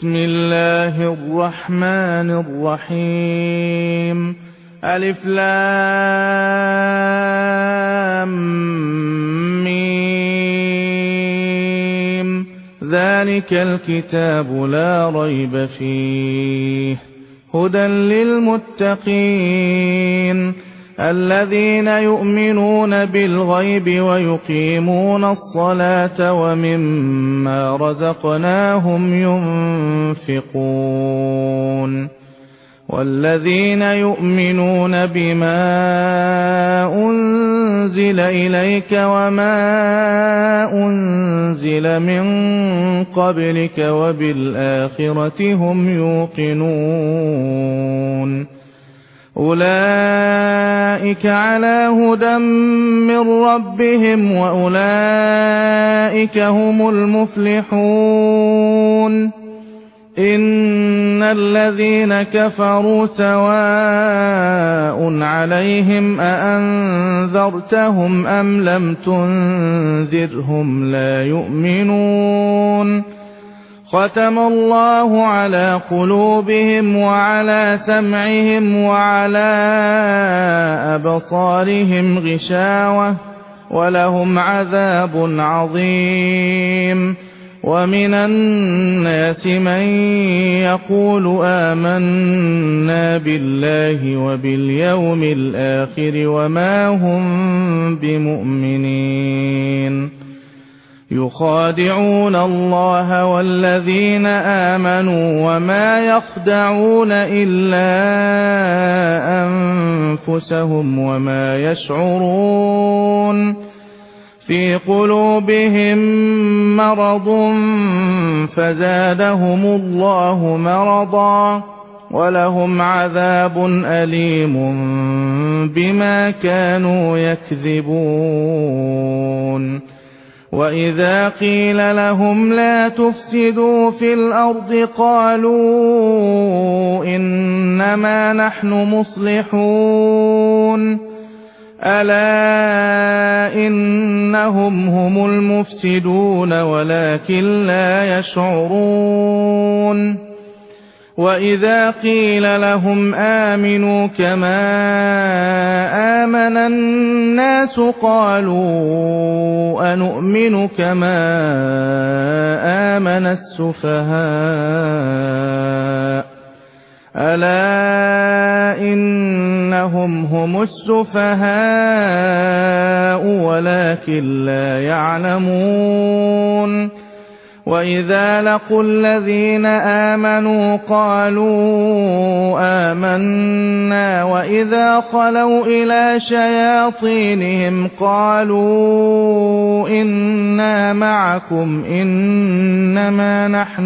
بسم الله الرحمن الرحيم ألف لام ميم ذلك الكتاب لا ريب فيه هدى للمتقين الذين يؤمنون بالغيب ويقيمون الصلاة ومما رزقناهم ينفقون والذين يؤمنون بما أنزل إليك وما أنزل من قبلك وبالآخرة هم يوقنون أولئك على هدى من ربهم وأولئك هم المفلحون إن الذين كفروا سواء عليهم أأنذرتهم أم لم تنذرهم لا يؤمنون ختم الله على قلوبهم وعلى سمعهم وعلى أبصارهم غشاوة ولهم عذاب عظيم ومن الناس من يقول آمنا بالله وباليوم الآخر وما هم بمؤمنين يخادعون الله والذين آمنوا وما يخدعون إلا أنفسهم وما يشعرون في قلوبهم مرض فزادهم الله مرضا ولهم عذاب أليم بما كانوا يكذبون وإذا قيل لهم لا تفسدوا في الأرض قالوا إنما نحن مصلحون ألا إنهم هم المفسدون ولكن لا يشعرون وإذا قيل لهم آمنوا كما آمن الناس قالوا أنؤمن كما آمن السفهاء ألا إنهم هم السفهاء ولكن لا يعلمون وإذا لقوا الذين آمنوا قالوا آمنا وإذا خلوا إلى شياطينهم قالوا إنا معكم إنما نحن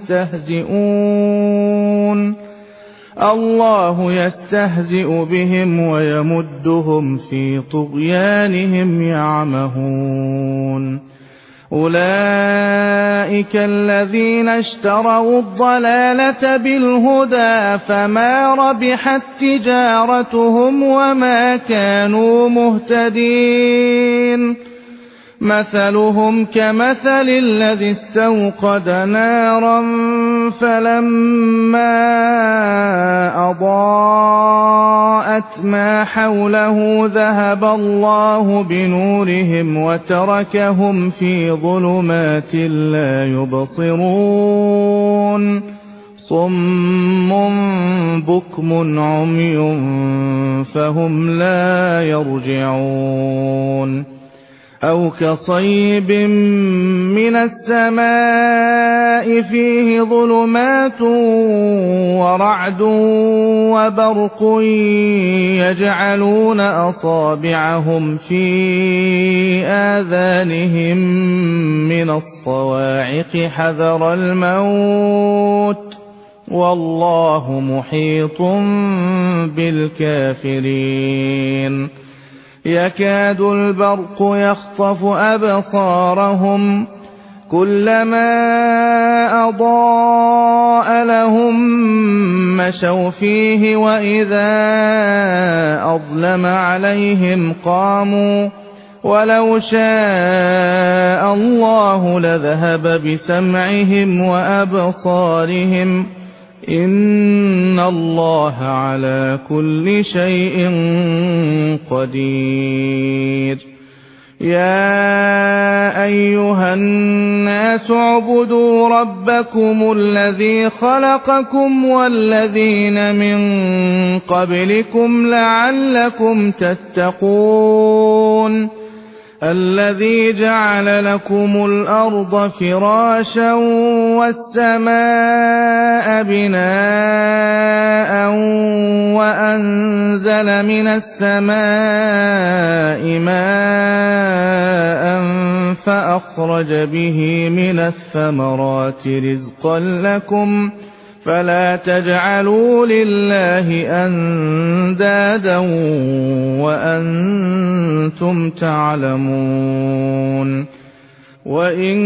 مستهزئون الله يستهزئ بهم ويمدهم في طغيانهم يعمهون أولئك الذين اشتروا الضلالة بالهدى فما ربحت تجارتهم وما كانوا مهتدين مثلهم كمثل الذي استوقد نارا فلما أضاءت ما حوله ذهب الله بنورهم وتركهم في ظلمات لا يبصرون صم بكم عمي فهم لا يرجعون أو كصيب من السماء فيه ظلمات ورعد وبرق يجعلون أصابعهم في آذانهم من الصواعق حذر الموت والله محيط بالكافرين يكاد البرق يخطف أبصارهم كلما أضاء لهم مشوا فيه وإذا أظلم عليهم قاموا ولو شاء الله لذهب بسمعهم وأبصارهم إن الله على كل شيء قدير يا أيها الناس اعبدوا ربكم الذي خلقكم والذين من قبلكم لعلكم تتقون الذي جعل لكم الأرض فراشا والسماء بناء وأنزل من السماء ماء فأخرج به من الثمرات رزقا لكم فلا تجعلوا لله أندادا وأنتم تعلمون وإن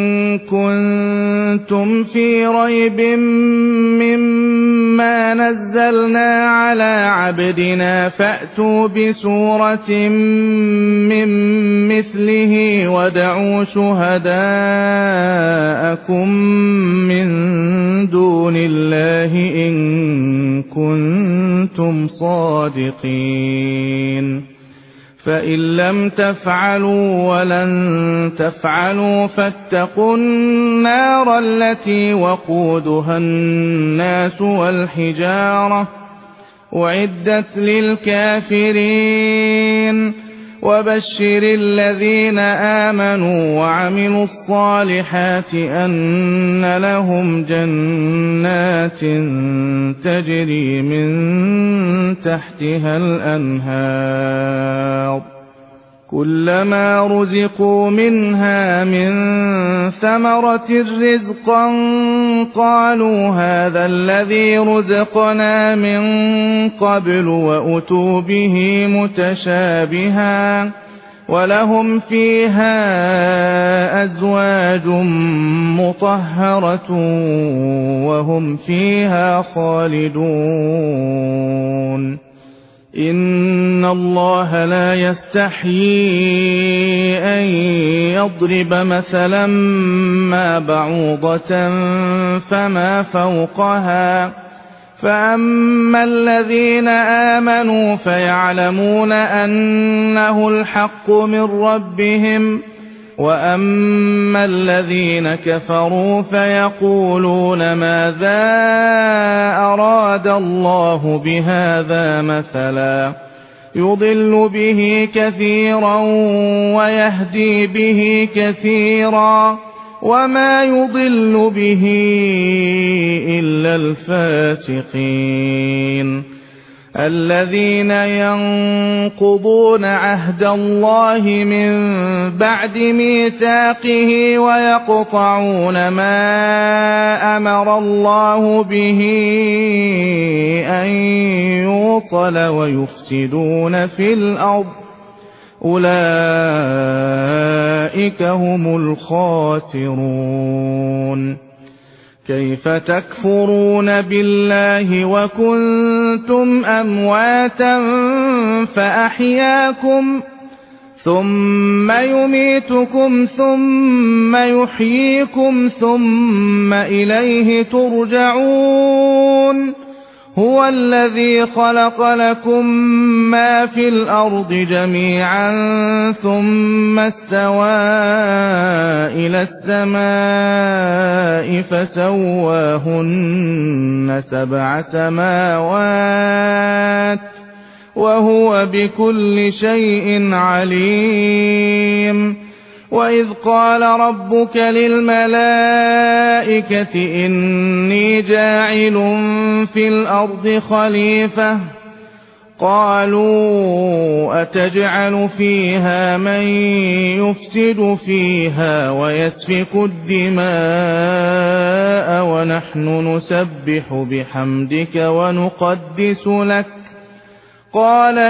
كنتم في ريب مما نزلنا على عبدنا فأتوا بسورة من مثله وادعوا شهداءكم من دون الله إن كنتم صادقين فإن لم تفعلوا ولن تفعلوا فاتقوا النار التي وقودها الناس والحجارة أعدت للكافرين وبشر الذين آمنوا وعملوا الصالحات أن لهم جنات تجري من تحتها الأنهار كلما رزقوا منها من ثمرة رزقا قالوا هذا الذي رزقنا من قبل وأتوا به متشابها ولهم فيها أزواج مطهرة وهم فيها خالدون إن الله لا يستحيي أن يضرب مثلا ما بعوضة فما فوقها فأما الذين آمنوا فيعلمون أنه الحق من ربهم وأما الذين كفروا فيقولون ماذا أراد الله بهذا مثلا يضل به كثيرا ويهدي به كثيرا وما يضل به إلا الفاسقين الذين ينقضون عهد الله من بعد ميثاقه ويقطعون ما أمر الله به أن يوصل ويفسدون في الأرض أولئك هم الخاسرون كيف تكفرون بالله وكنتم أمواتا فأحياكم ثم يميتكم ثم يحييكم ثم إليه ترجعون هو الذي خلق لكم ما في الأرض جميعا ثم استوى إلى السماء فسواهن 7 سماوات وهو بكل شيء عليم وإذ قال ربك للملائكة إني جاعل في الأرض خليفة قالوا أتجعل فيها من يفسد فيها ويسفك الدماء ونحن نسبح بحمدك ونقدس لك قال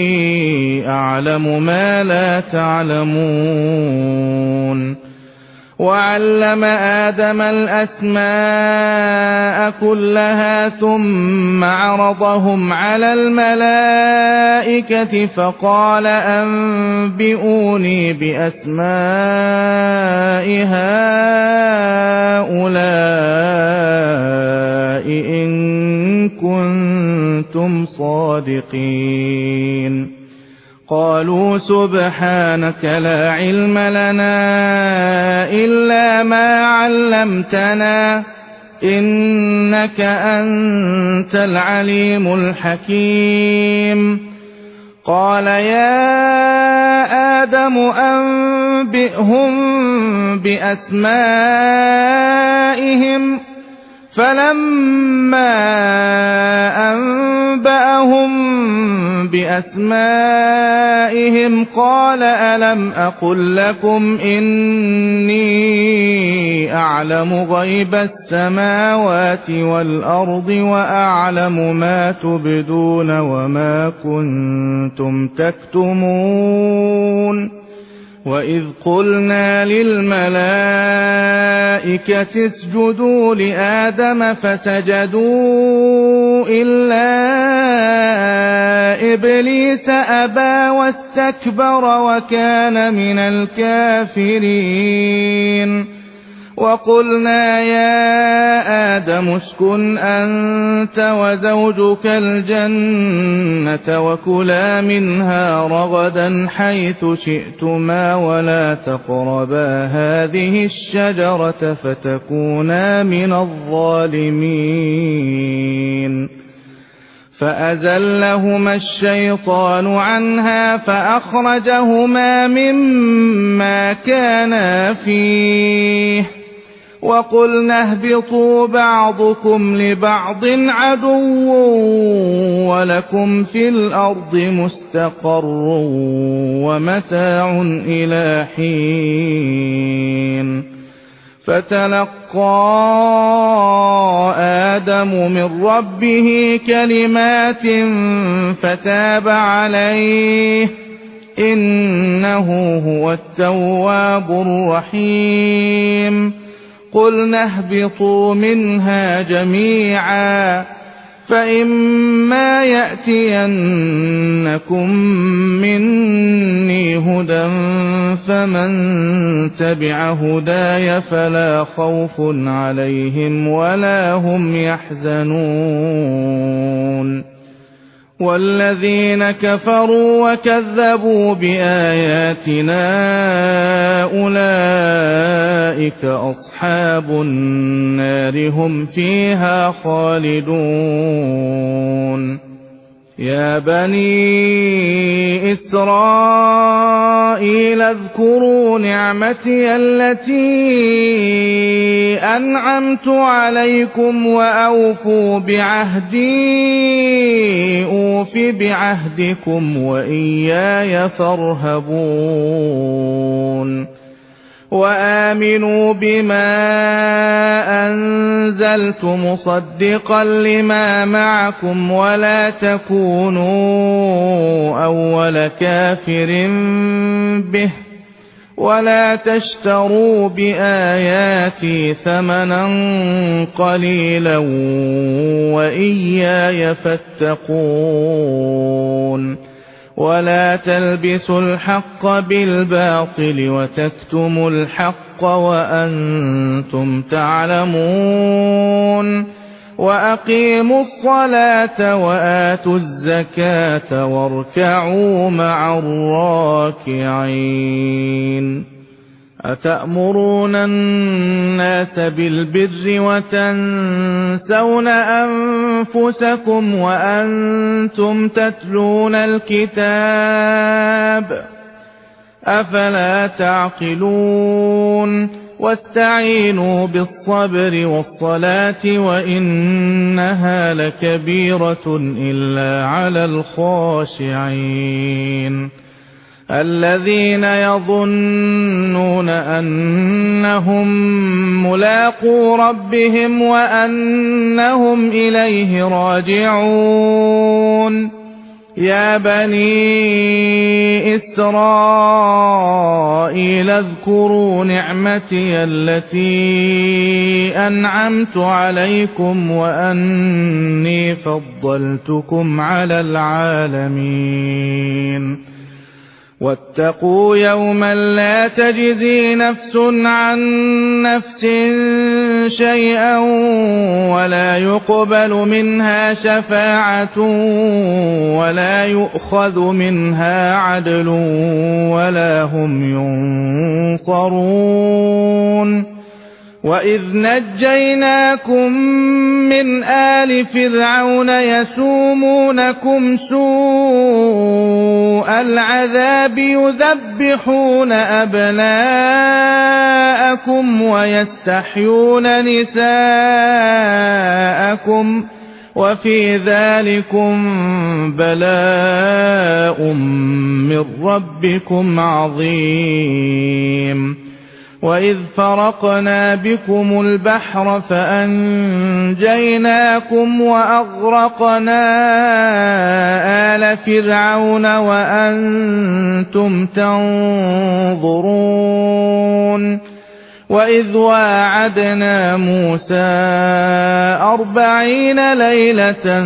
إني أعلم ما لا تعلمون وعلم آدم الأسماء كلها ثم عرضهم على الملائكة فقال أنبئوني بأسماء هؤلاء إن كنتم صادقين. قالوا سبحانك لا علم لنا إلا ما علمتنا إنك أنت العليم الحكيم. قال يا آدم أنبئهم بأسمائهم فلما أنبأهم بأسمائهم قال ألم أقل لكم إني أعلم غيب السماوات والأرض وأعلم ما تبدون وما كنتم تكتمون. وإذ قلنا للملائكة اسجدوا لآدم فسجدوا إلا إبليس أبى واستكبر وكان من الكافرين. وقلنا يا آدم اسكن أنت وزوجك الجنة وكلا منها رغدا حيث شئتما ولا تقربا هذه الشجرة فتكونا من الظالمين. فأزلهما الشيطان عنها فأخرجهما مما كانا فيه وقلنا اهبطوا بعضكم لبعض عدو ولكم في الأرض مستقر ومتاع إلى حين. فتلقى آدم من ربه كلمات فتاب عليه إنه هو التواب الرحيم. قلنا اهبطوا منها جميعا فإما يأتينكم مني هدى فمن تبع هداي فلا خوف عليهم ولا هم يحزنون. والذين كفروا وكذبوا بآياتنا أولئك أصحاب النار هم فيها خالدون. يا بني إسرائيل اذكروا نعمتي التي أنعمت عليكم وأوفوا بعهدي أوف بعهدكم وإياي فارهبون. وآمنوا بما أنزلت مصدقا لما معكم ولا تكونوا أول كافر به ولا تشتروا بآياتي ثمنا قليلا وإياي فاتقون. ولا تلبسوا الحق بالباطل وتكتموا الحق وأنتم تعلمون. وأقيموا الصلاة وآتوا الزكاة واركعوا مع الراكعين. أتأمرون الناس بالبر وتنسون أنفسكم وأنتم تتلون الكتاب أفلا تعقلون. واستعينوا بالصبر والصلاة وإنها لكبيرة إلا على الخاشعين الذين يظنون أنهم ملاقو ربهم وأنهم إليه راجعون. يا بني إسرائيل اذكروا نعمتي التي أنعمت عليكم وأني فضلتكم على العالمين واتقوا يوما لا تجزي نفس عن نفس شيئا ولا يقبل منها شفاعة ولا يؤخذ منها عدل ولا هم ينصرون وإذ نجيناكم من آل فرعون يسومونكم سوء العذاب يذبحون أبناءكم ويستحيون نساءكم وفي ذلكم بلاء من ربكم عظيم وإذ فرقنا بكم البحر فأنجيناكم وأغرقنا آل فرعون وأنتم تنظرون وإذ واعدنا موسى 40 ليلة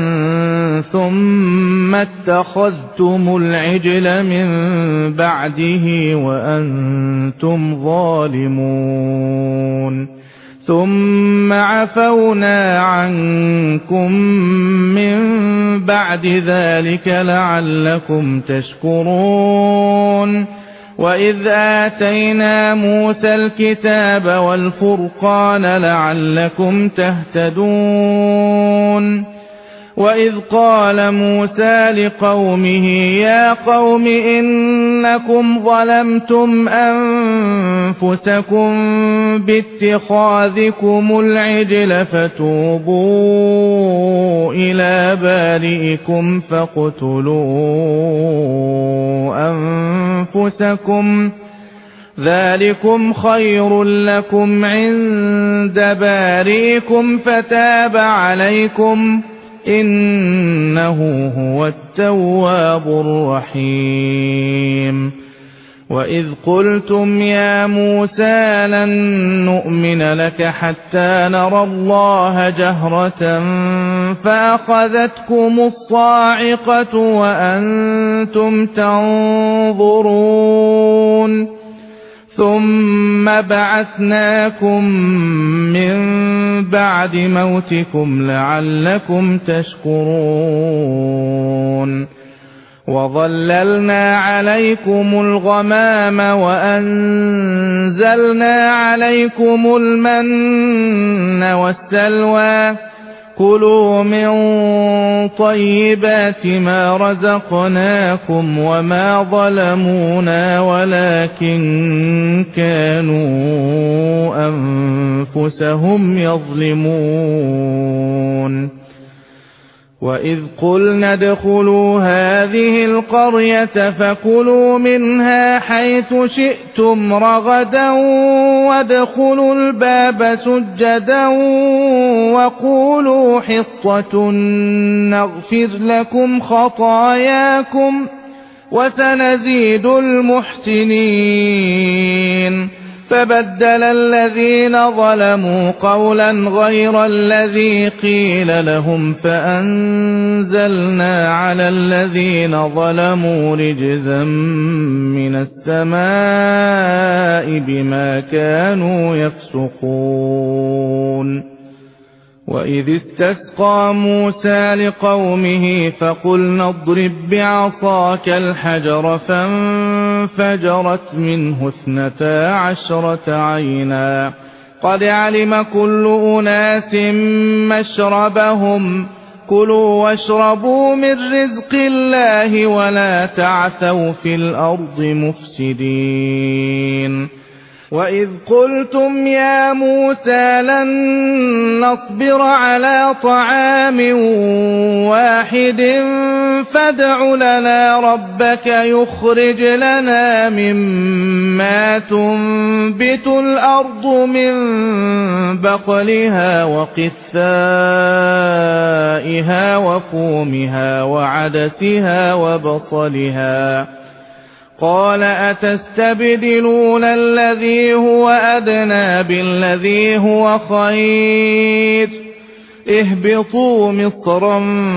ثم اتخذتم العجل من بعده وأنتم ظالمون ثم عفونا عنكم من بعد ذلك لعلكم تشكرون وإذ آتينا موسى الكتاب والفرقان لعلكم تهتدون وإذ قال موسى لقومه يا قوم إنكم ظلمتم أنفسكم باتخاذكم العجل فتوبوا إلى بارئكم فاقتلوا أنفسكم ذلكم خير لكم عند بارئكم فتاب عليكم إنه هو التواب الرحيم وإذ قلتم يا موسى لن نؤمن لك حتى نرى الله جهرة فأخذتكم الصاعقة وأنتم تنظرون ثم بعثناكم من بعد موتكم لعلكم تشكرون وظللنا عليكم الغمام وأنزلنا عليكم المن والسلوى كلوا من طيبات ما رزقناكم وما ظلمونا ولكن كانوا أنفسهم يظلمون وإذ قلنا ادخلوا هذه القرية فكلوا منها حيث شئتم رغدا وادخلوا الباب سجدا وقولوا حطة نغفر لكم خطاياكم وسنزيد المحسنين فبدل الذين ظلموا قولا غير الذي قيل لهم فأنزلنا على الذين ظلموا رجزا من السماء بما كانوا يفسقون وإذ استسقى موسى لقومه فقلنا اضرب بعصاك الحجر فانفجرت منه 12 عينا قد علم كل أناس مشربهم كلوا واشربوا من رزق الله ولا تعثوا في الأرض مفسدين وإذ قلتم يا موسى لن نصبر على طعام واحد فادع لنا ربك يخرج لنا مما تنبت الأرض من بقلها وقثائها وفومها وعدسها وبصلها قال أتستبدلون الذي هو أدنى بالذي هو خير اهبطوا مصرا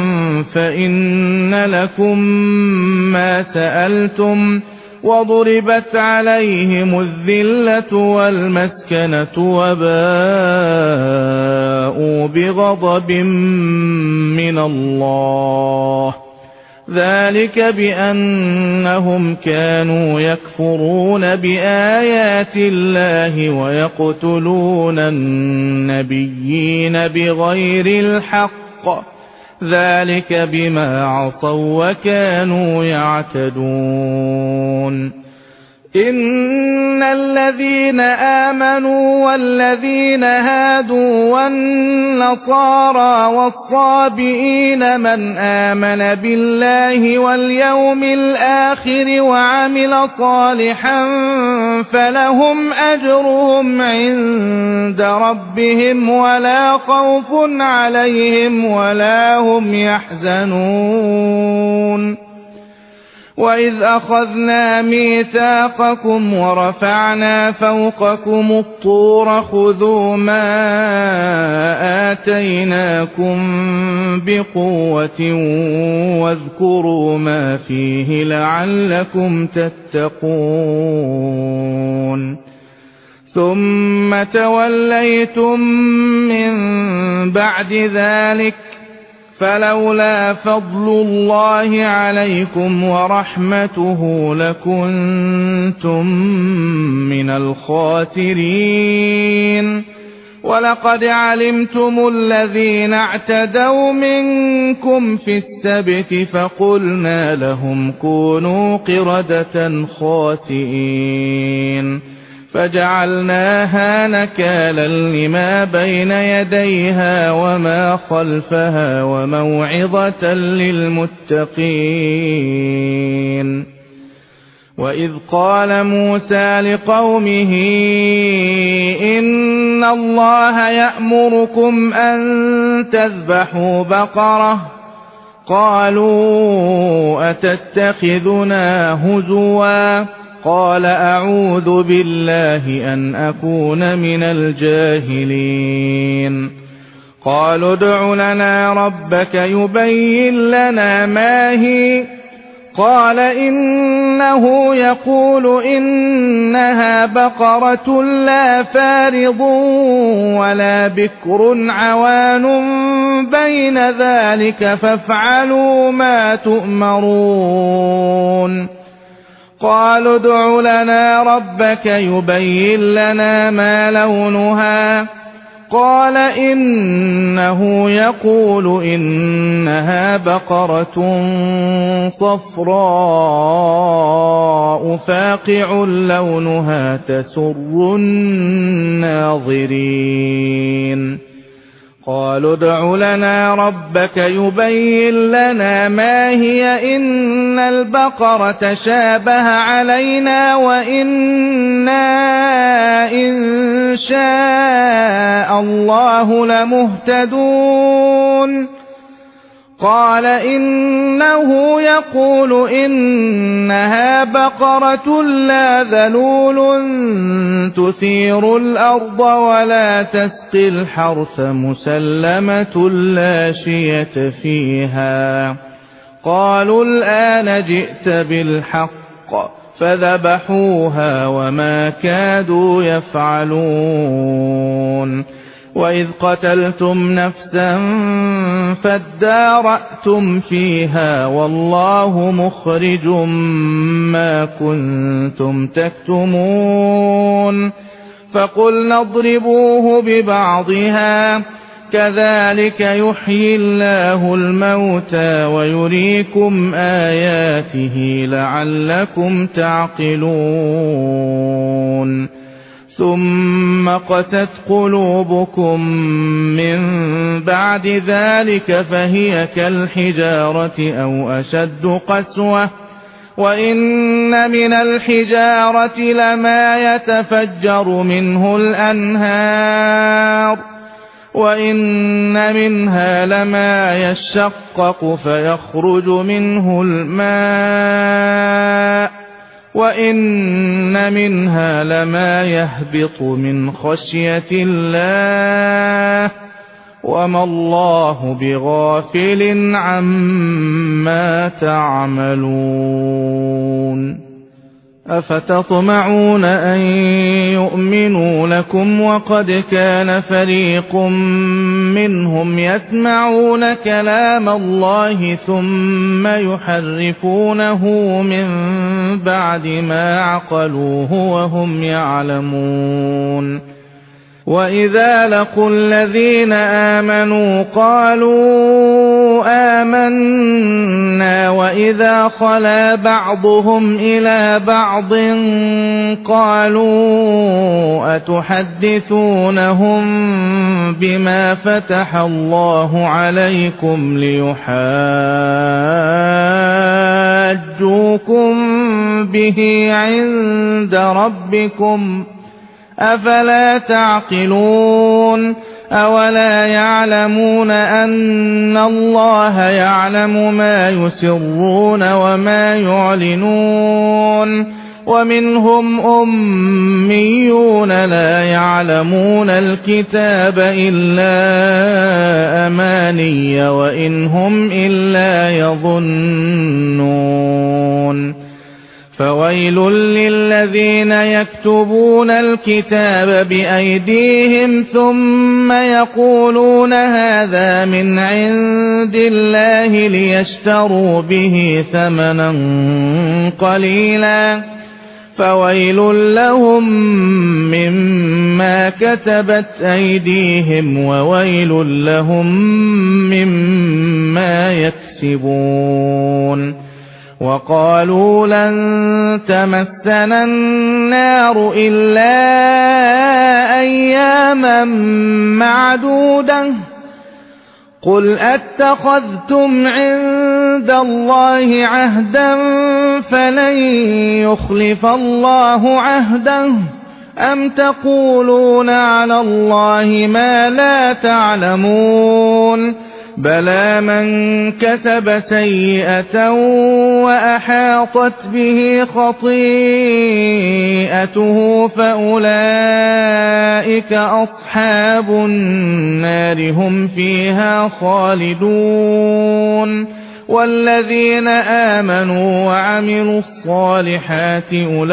فإن لكم ما سألتم وضربت عليهم الذلة والمسكنة وباءوا بغضب من الله ذلك بأنهم كانوا يكفرون بآيات الله ويقتلون النبيين بغير الحق ذلك بما عصوا وكانوا يعتدون إن الذين آمنوا والذين هادوا والنصارى والصابئين من آمن بالله واليوم الآخر وعمل صالحا فلهم أجرهم عند ربهم ولا خوف عليهم ولا هم يحزنون وإذ أخذنا ميثاقكم ورفعنا فوقكم الطور خذوا ما آتيناكم بقوة واذكروا ما فيه لعلكم تتقون ثم توليتم من بعد ذلك فلولا فضل الله عليكم ورحمته لكنتم من الخاسرين ولقد علمتم الذين اعتدوا منكم في السبت فقلنا لهم كونوا قردة خاسئين فجعلناها نكالا لما بين يديها وما خلفها وموعظة للمتقين وإذ قال موسى لقومه إن الله يأمركم أن تذبحوا بقرة قالوا أتتخذنا هزوا قال أعوذ بالله أن أكون من الجاهلين قالوا ادع لنا ربك يبين لنا ما هي قال إنه يقول إنها بقرة لا فارض ولا بكر عوان بين ذلك فافعلوا ما تؤمرون قالوا ادع لنا ربك يبين لنا ما لونها قال إنه يقول إنها بقرة صفراء فاقع لونها تسر الناظرين قالوا ادع لنا ربك يبين لنا ما هي إن البقرة شابه علينا وإنا إن شاء الله لمهتدون قال إنه يقول إنها بقرة لا ذلول تثير الأرض ولا تسقي الحرث مسلمة لا شية فيها قالوا الآن جئت بالحق فذبحوها وما كادوا يفعلون وإذ قتلتم نفسا فادارأتم فيها والله مخرج ما كنتم تكتمون فقلنا اضربوه ببعضها كذلك يحيي الله الموتى ويريكم آياته لعلكم تعقلون ثم قست قلوبكم من بعد ذلك فهي كالحجارة أو أشد قسوة وإن من الحجارة لما يتفجر منه الأنهار وإن منها لما يشقق فيخرج منه الماء وإن منها لما يهبط من خشية الله وما الله بغافل عما تعملون أفتطمعون أن يؤمنوا لكم وقد كان فريق منهم يسمعون كلام الله ثم يحرفونه من بعد ما عقلوه وهم يعلمون وإذا لقوا الذين آمنوا قالوا آمنا وإذا خلا بعضهم إلى بعض قالوا أتحدثونهم بما فتح الله عليكم ليحاجوكم به عند ربكم أفلا تعقلون أولا يعلمون أن الله يعلم ما يسرون وما يعلنون ومنهم أميون لا يعلمون الكتاب إلا أماني وإن هم إلا يظنون فويل للذين يكتبون الكتاب بأيديهم ثم يقولون هذا من عند الله ليشتروا به ثمنا قليلا فويل لهم مما كتبت أيديهم وويل لهم مما يكسبون وقالوا لن تمسنا النار إلا أياما معدودة قل أتخذتم عند الله عهدا فلن يخلف الله عهده أم تقولون على الله ما لا تعلمون بلى من كسب سيئة وأحاطت به خطيئته فأولئك أصحاب النار هم فيها خالدون والذين آمنوا وعملوا الصالحات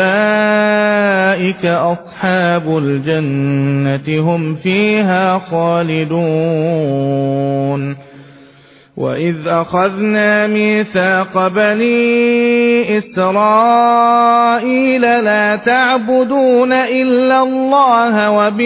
أولئك أصحاب الجنة هم فيها خالدون وإذ أخذنا ميثاق بني إسرائيل لا تعبدون إلا الله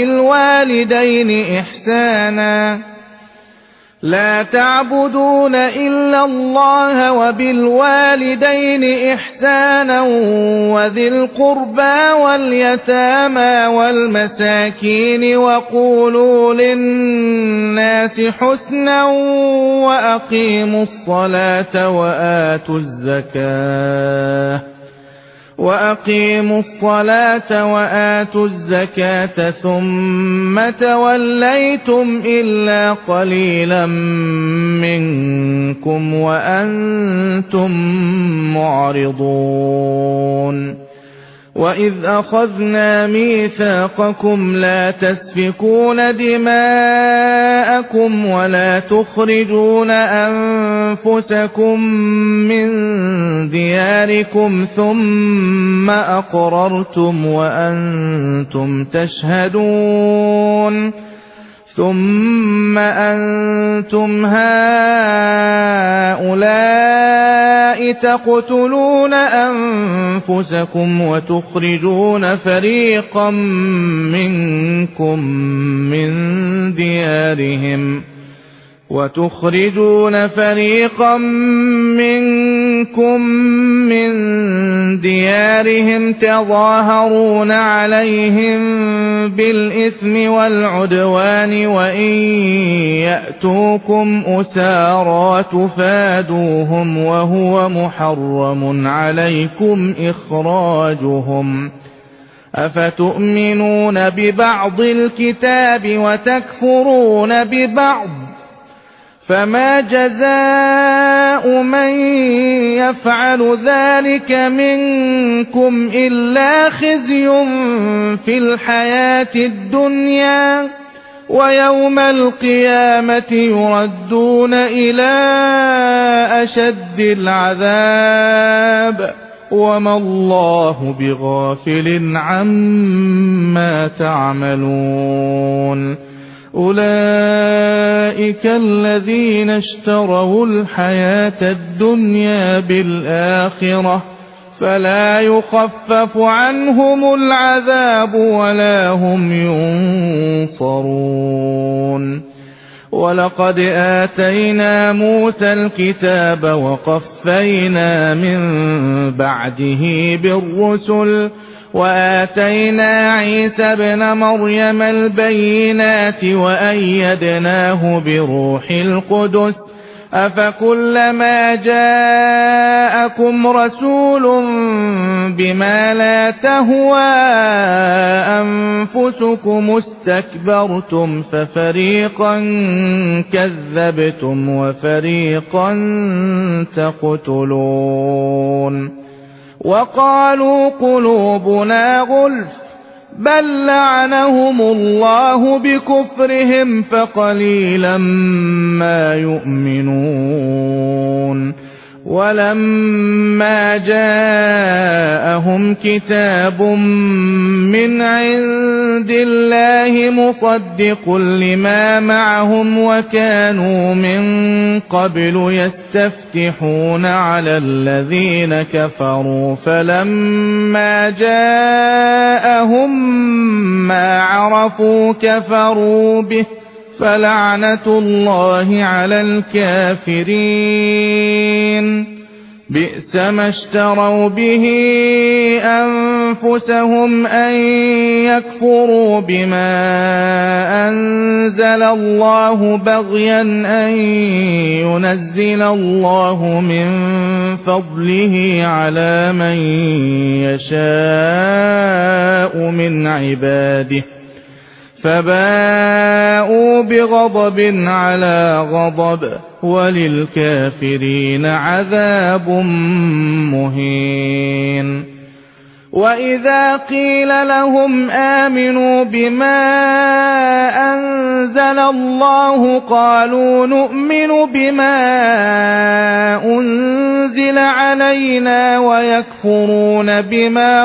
وبالوالدين إحسانا وذي القربى واليتامى والمساكين وقولوا للناس حسنا وأقيموا الصلاة وآتوا الزكاة ثم توليتم إلا قليلا منكم وأنتم معرضون وإذ أخذنا ميثاقكم لا تسفكون دماءكم ولا تخرجون أنفسكم من دياركم ثم أقررتم وأنتم تشهدون ثم أنتم هؤلاء تقتلون أنفسكم وتخرجون فريقا منكم من ديارهم وتخرجون فريقا منكم من ديارهم تظاهرون عليهم بالإثم والعدوان وإن يأتوكم أسارى تفادوهم وهو محرم عليكم إخراجهم أفتؤمنون ببعض الكتاب وتكفرون ببعض فما جزاء من يفعل ذلك منكم إلا خزي في الحياة الدنيا ويوم القيامة يردون إلى أشد العذاب وما الله بغافل عما تعملون أولئك الذين اشتروا الحياة الدنيا بالآخرة فلا يخفف عنهم العذاب ولا هم ينصرون ولقد آتينا موسى الكتاب وقفينا من بعده بالرسل وآتينا عيسى ابن مريم البينات وأيدناه بروح القدس أفكلما جاءكم رسول بما لا تهوى أنفسكم استكبرتم ففريقا كذبتم وفريقا تقتلون وقالوا قلوبنا غلف بل لعنهم الله بكفرهم فقليلا ما يؤمنون ولما جاءهم كتاب من عند الله مصدق لما معهم وكانوا من قبل يستفتحون على الذين كفروا فلما جاءهم ما عرفوا كفروا به فلعنة الله على الكافرين بئس ما اشتروا به أنفسهم أن يكفروا بما أنزل الله بغيا أن ينزل الله من فضله على من يشاء من عباده فباءوا بغضب على غضب وللكافرين عذاب مهين وإذا قيل لهم آمنوا بما أنزل الله قالوا نؤمن بما أنزل علينا ويكفرون بما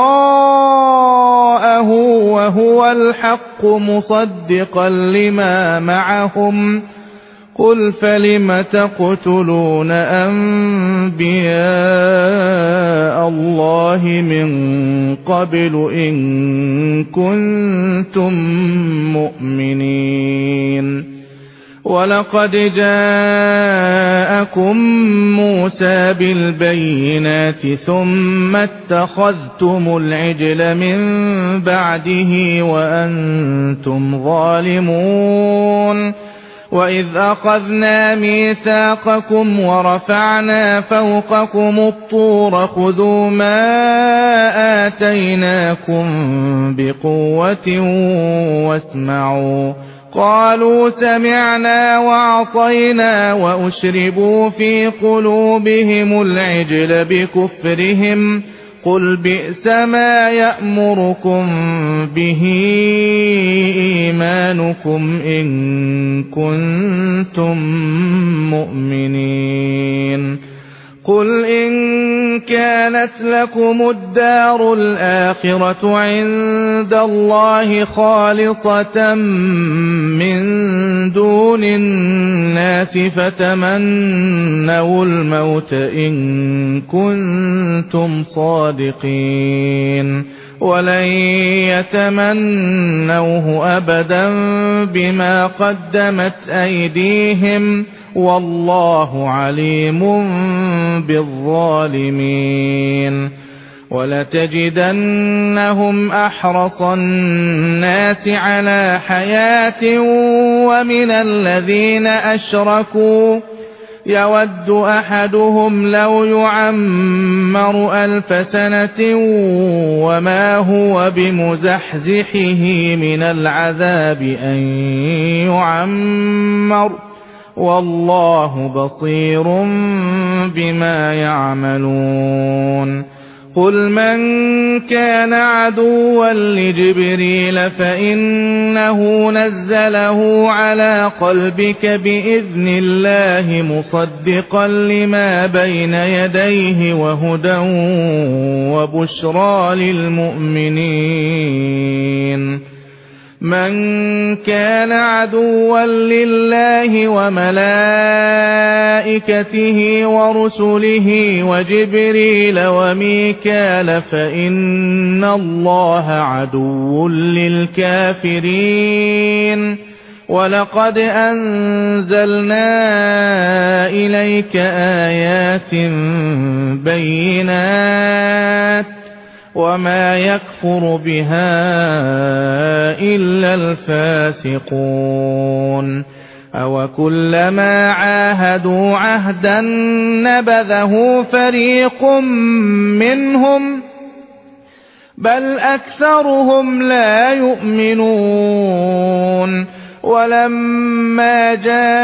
وراءه وهو الحق مصدقا لما معهم قل فلم تقتلون أنبياء الله من قبل إن كنتم مؤمنين ولقد جاءكم موسى بالبينات ثم اتخذتم العجل من بعده وأنتم ظالمون وإذ أخذنا ميثاقكم ورفعنا فوقكم الطور خذوا ما آتيناكم بقوة واسمعوا قالوا سمعنا وعصينا وأشربوا في قلوبهم العجل بكفرهم قل بئس ما يأمركم به إيمانكم إن كنتم مؤمنين قل إن كانت لكم الدار الآخرة عند الله خالصة من دون الناس فتمنوا الموت إن كنتم صادقين ولن يتمنوه أبدا بما قدمت أيديهم والله عليم بالظالمين. ولتجدنهم أحرص الناس على حياة ومن الذين أشركوا يود أحدهم لو يعمر 1000 سنة وما هو بمزحزحه من العذاب أن يعمر والله بصير بما يعملون. قل من كان عدوا لجبريل فإنه نزله على قلبك بإذن الله مصدقا لما بين يديه وهدى وبشرى للمؤمنين. من كان عدوا لله وملائكته ورسله وجبريل وميكال فإن الله عدو للكافرين. ولقد أنزلنا إليك آيات بينات وما يكفر بها إلا الفاسقون. أوكلما عاهدوا عهدا نبذه فريق منهم بل أكثرهم لا يؤمنون. ولما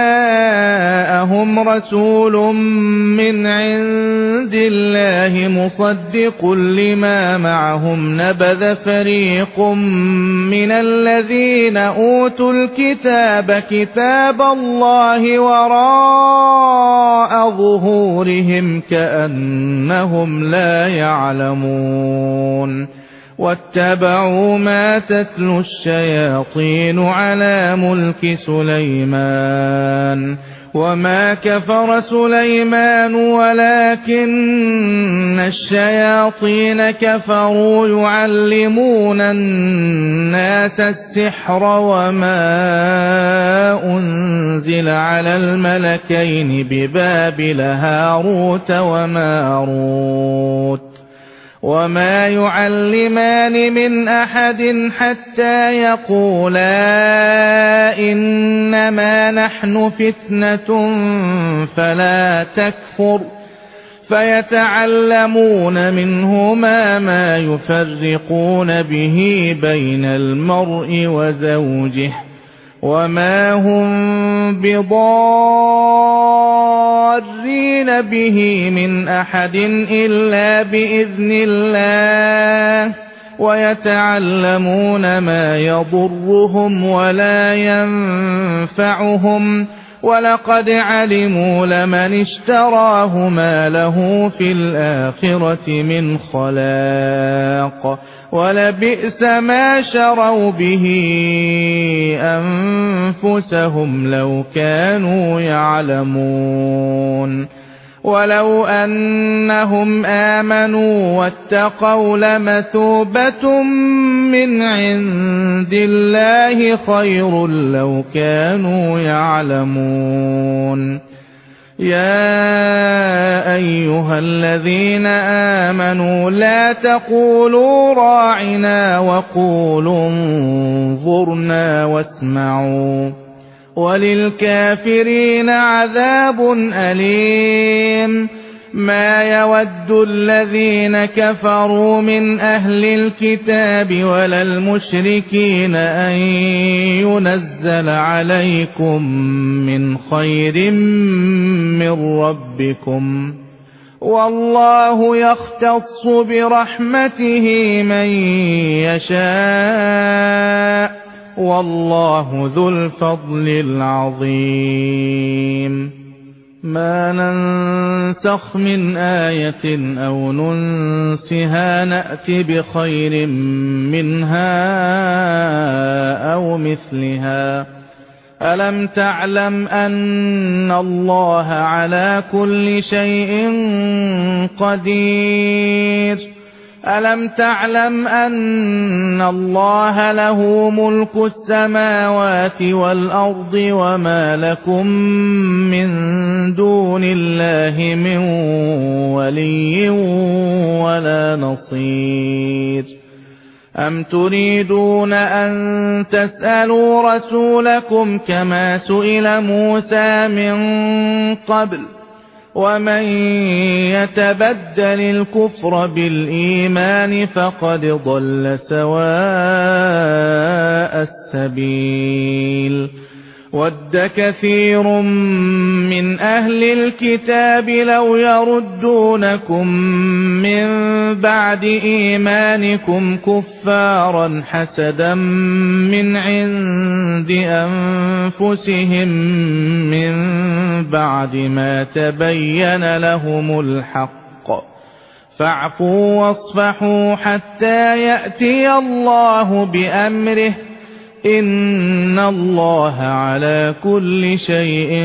جاءهم رسول من عند الله مصدق لما معهم نبذ فريق من الذين أوتوا الكتاب كتاب الله وراء ظهورهم كأنهم لا يعلمون. واتبعوا ما تتلو الشياطين على ملك سليمان وما كفر سليمان ولكن الشياطين كفروا يعلمون الناس السحر وما أنزل على الملكين ببابل هاروت وماروت وما يعلمان من أحد حتى يقولا إنما نحن فتنة فلا تكفر فيتعلمون منهما ما يفرقون به بين المرء وزوجه وما هم بضارين به من أحد إلا بإذن الله ويتعلمون ما يضرهم ولا ينفعهم ولقد علموا لمن اشتراه ما له في الآخرة من خلاق ولبئس ما شروا به أنفسهم لو كانوا يعلمون. ولو أنهم آمنوا واتقوا لمثوبة من عند الله خير لو كانوا يعلمون. يا أيها الذين آمنوا لا تقولوا راعنا وقولوا انظرنا واسمعوا وللكافرين عذاب أليم. ما يود الذين كفروا من أهل الكتاب ولا المشركين أن ينزل عليكم من خير من ربكم والله يختص برحمته من يشاء والله ذو الفضل العظيم. ما ننسخ من آية أو ننسها نأت بخير منها أو مثلها. ألم تعلم أن الله على كل شيء قدير ألم تعلم أن الله له ملك السماوات والأرض وما لكم من دون الله من ولي ولا نصير أم تريدون أن تسألوا رسولكم كما سئل موسى من قبل ومن يتبدل الكفر بالإيمان فقد ضل سواء السبيل ود كثير من أهل الكتاب لو يردونكم من بعد إيمانكم كفارا حسدا من عند أنفسهم من بعد ما تبين لهم الحق فاعفوا واصفحوا حتى يأتي الله بأمره إن الله على كل شيء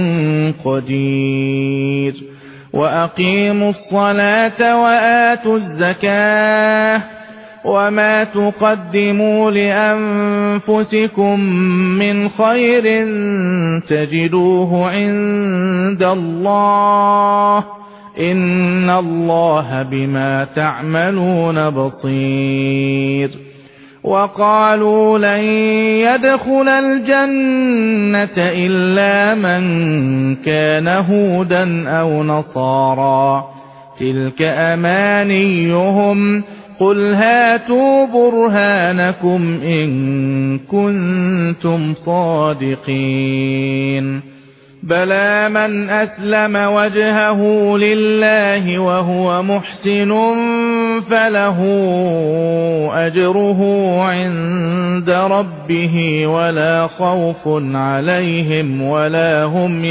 قدير وأقيموا الصلاة وآتوا الزكاة وما تقدموا لأنفسكم من خير تجدوه عند الله إن الله بما تعملون بصير وقالوا لن يدخل الجنة إلا من كان هودا أو نصارى تلك أمانيهم قل هاتوا برهانكم إن كنتم صادقين بلى من أسلم وجهه لله وهو محسن فله أجره عند ربه ولا خوف عليهم ولا هم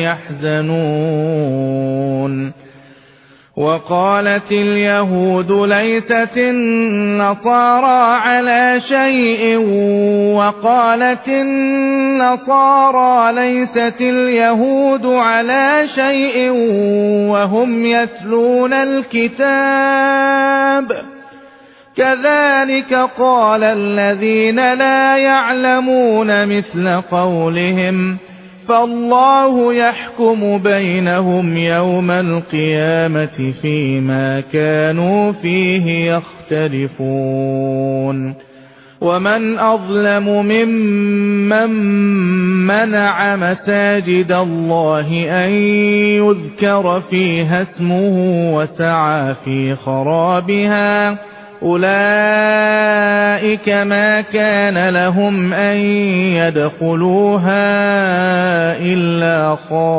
يحزنون وقالت اليهود ليست النصارى على شيء وقالت النصارى ليست اليهود على شيء وهم يتلون الكتاب كذلك قال الذين لا يعلمون مثل قولهم فالله يحكم بينهم يوم القيامة فيما كانوا فيه يختلفون ومن أظلم ممن منع مساجد الله أن يذكر فيها اسمه وسعى في خرابها أولئك ما كان لهم أن يدخلوها إلا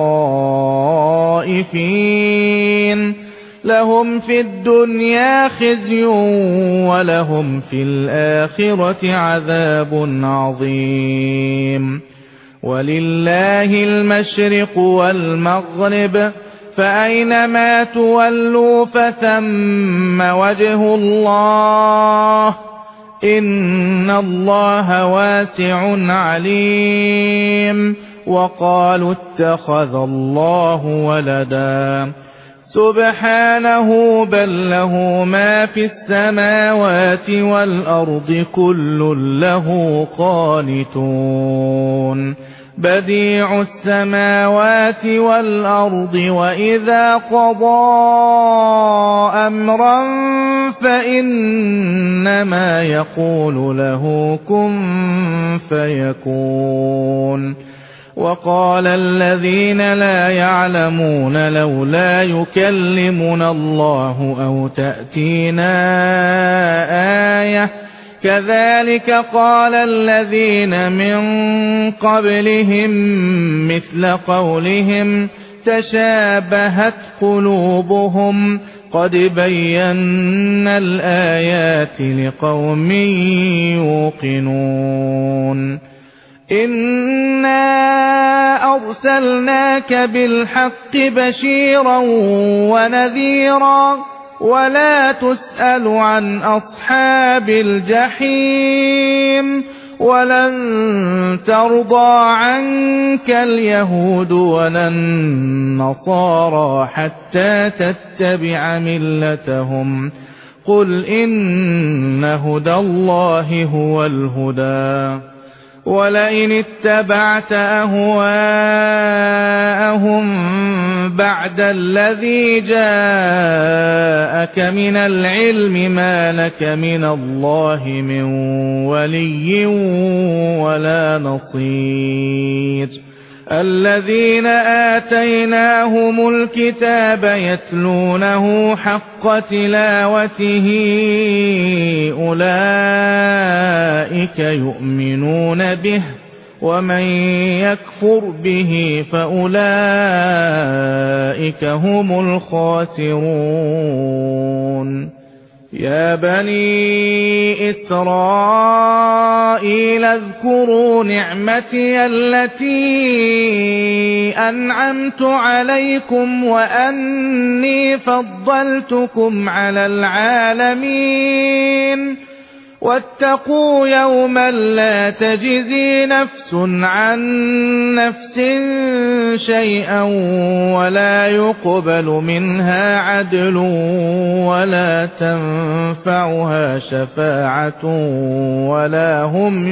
خائفين لهم في الدنيا خزي ولهم في الآخرة عذاب عظيم ولله المشرق والمغرب فأينما تولوا فثم وجه الله إن الله واسع عليم وقالوا اتخذ الله ولدا سبحانه بل له ما في السماوات والأرض كل له قانتون بديع السماوات والأرض وإذا قضى أمرا فإنما يقول له كن فيكون وقال الذين لا يعلمون لولا يكلمنا الله أو تأتينا آية كذلك قال الذين من قبلهم مثل قولهم تشابهت قلوبهم قد بينا الآيات لقوم يوقنون إنا أرسلناك بالحق بشيرا ونذيرا ولا تسأل عن أصحاب الجحيم ولن ترضى عنك اليهود ولا النصارى حتى تتبع ملتهم قل إن هدى الله هو الهدى ولئن اتبعت أهواءهم بعد الذي جاءك من العلم ما لك من الله من ولي ولا نصير الذين آتيناهم الكتاب يتلونه حق تلاوته أولئك يؤمنون به ومن يكفر به فأولئك هم الخاسرون يا بني إسرائيل اذكروا نعمتي التي أنعمت عليكم وأني فضلتكم على العالمين واتقوا يوما لا تجزي نفس عن نفس شيئا ولا يقبل منها عدل ولا تنفعها شفاعة ولا هم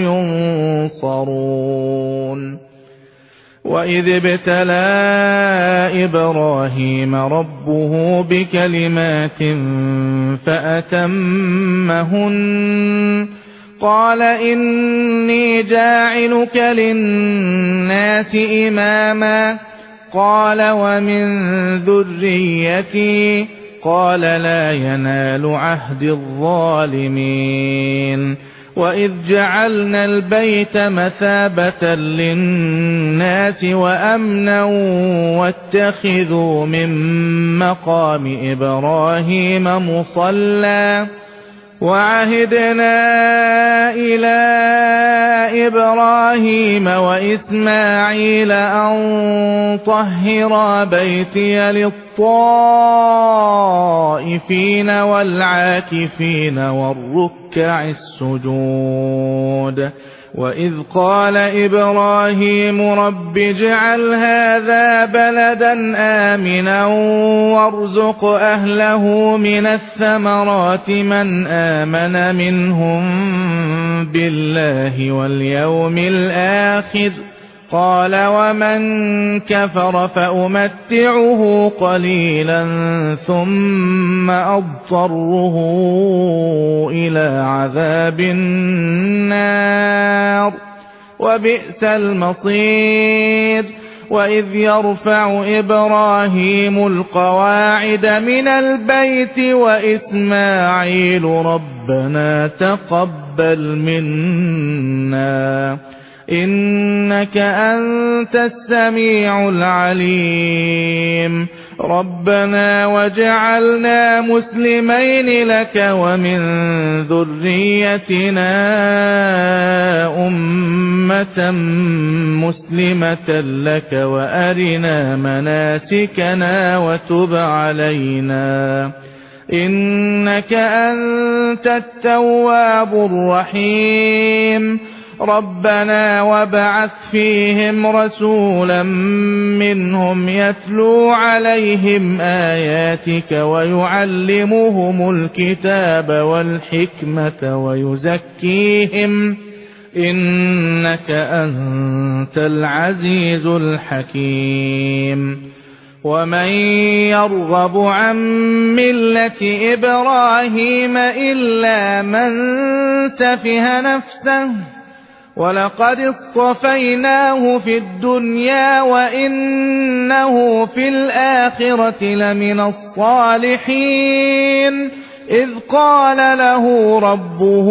ينصرون وإذ ابتلى إبراهيم ربه بكلمات فأتمهن قال إني جاعلك للناس إماما قال ومن ذريتي قال لا ينال عهد الظالمين وإذ جعلنا البيت مثابة للناس وأمنا واتخذوا من مقام إبراهيم مصلى وعهدنا إلى إبراهيم وإسماعيل أن طهرا بيتي للطائفين والعاكفين والركع السجود وإذ قال إبراهيم رب اجعل هذا بلدا آمنا وارزق أهله من الثمرات من آمن منهم بالله واليوم الآخر قال ومن كفر فأمتعه قليلا ثم أضطره إلى عذاب النار وبئس المصير وإذ يرفع إبراهيم القواعد من البيت وإسماعيل ربنا تقبل منا إنك أنت السميع العليم ربنا وجعلنا مسلمين لك ومن ذريتنا أمة مسلمة لك وأرنا مناسكنا وتب علينا إنك أنت التواب الرحيم ربنا وابعث فيهم رسولا منهم يتلو عليهم آياتك ويعلمهم الكتاب والحكمة ويزكيهم إنك أنت العزيز الحكيم ومن يرغب عن ملة إبراهيم إلا من سفه نفسه ولقد اصطفيناه في الدنيا وإنه في الآخرة لمن الصالحين إذ قال له ربه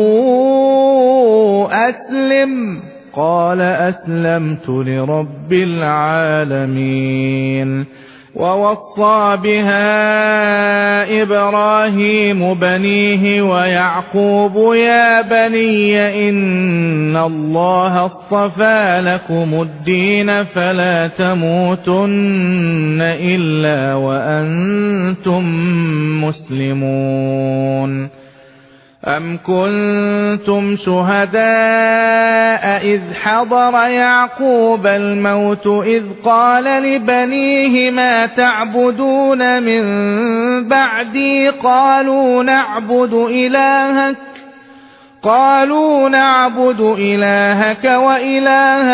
أسلم قال أسلمت لرب العالمين ووصى بها إبراهيم بنيه ويعقوب يا بني إن الله اصطفى لكم الدين فلا تموتن إلا وأنتم مسلمون أم كنتم شهداء إذ حضر يعقوب الموت إذ قال لبنيه ما تعبدون من بعدي قالوا نعبد إلهك وإله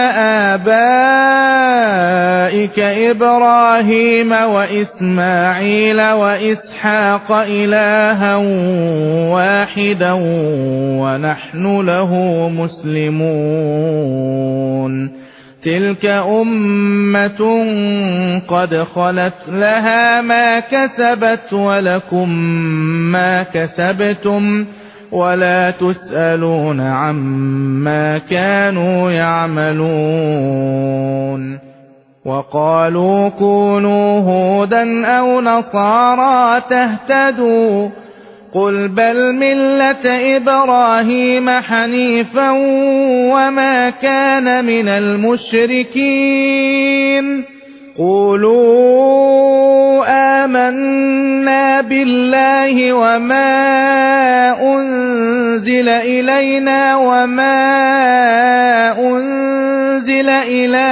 آبائك إبراهيم وإسماعيل وإسحاق إلها واحدا ونحن له مسلمون تلك أمة قد خلت لها ما كسبت ولكم ما كسبتم ولا تسألون عما كانوا يعملون وقالوا كونوا هودا أو نصارى تهتدوا قل بل ملة إبراهيم حنيفا وما كان من المشركين قولوا آمنا بالله وما أنزل إلينا وما أنزل إلى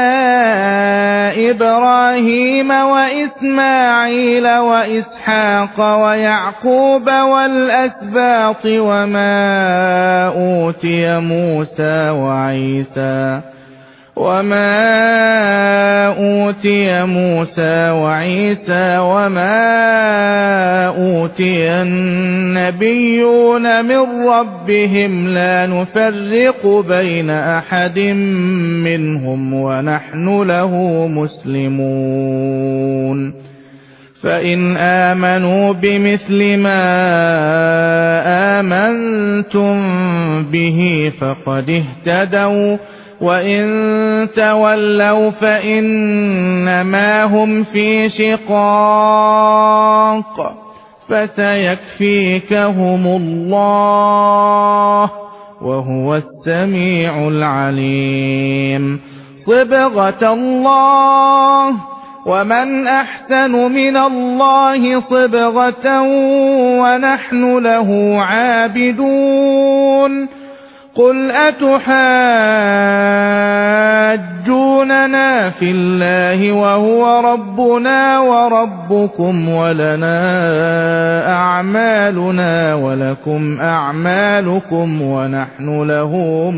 إبراهيم وإسماعيل وإسحاق ويعقوب والأسباط وما أوتي موسى وعيسى وما أوتي النبيون من ربهم لا نفرق بين أحد منهم ونحن له مسلمون فإن آمنوا بمثل ما آمنتم به فقد اهتدوا وإن تولوا فإنما هم في شقاق فسيكفيكهم الله وهو السميع العليم صبغة الله ومن أحسن من الله صبغة ونحن له عابدون قل أتحاجوننا في الله وهو ربنا وربكم ولنا أعمالنا ولكم أعمالكم ونحن له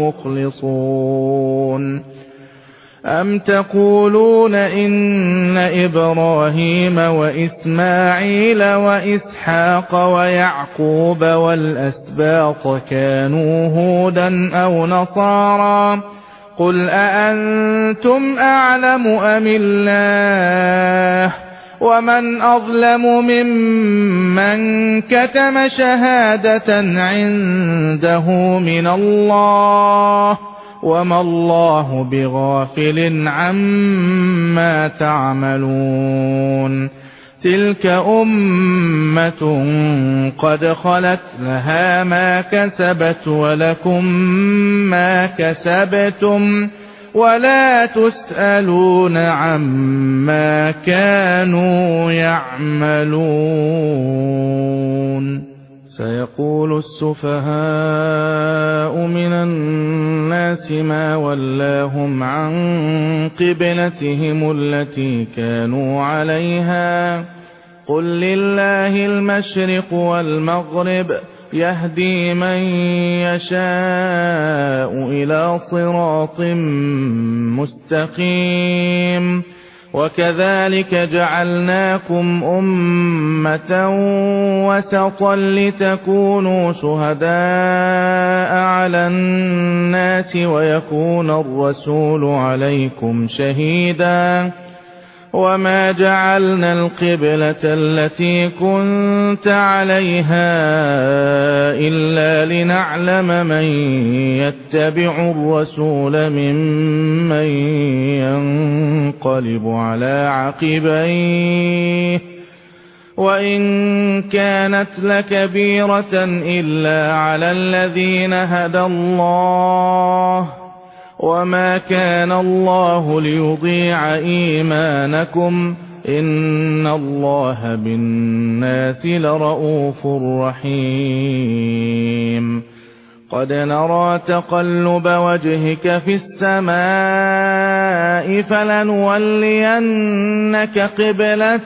مخلصون أم تقولون إن إبراهيم وإسماعيل وإسحاق ويعقوب والأسباط كانوا هودا أو نصارى قل أأنتم أعلم أم الله ومن أظلم ممن كتم شهادة عنده من الله وما الله بغافل عما تعملون تلك أمة قد خلت لها ما كسبت ولكم ما كسبتم ولا تسألون عما كانوا يعملون سيقول السفهاء من الناس ما ولاهم عن قبلتهم التي كانوا عليها قل لله المشرق والمغرب يهدي من يشاء إلى صراط مستقيم وكذلك جعلناكم أمة وسطا لتكونوا شهداء على الناس ويكون الرسول عليكم شهيدا وما جعلنا القبلة التي كنت عليها إلا لنعلم من يتبع الرسول ممن ينقلب على عقبيه وإن كانت لكبيرة إلا على الذين هدى الله وما كان الله ليضيع إيمانكم إن الله بالناس لرؤوف رحيم قد نرى تقلب وجهك في السماء فلنولينك قبلة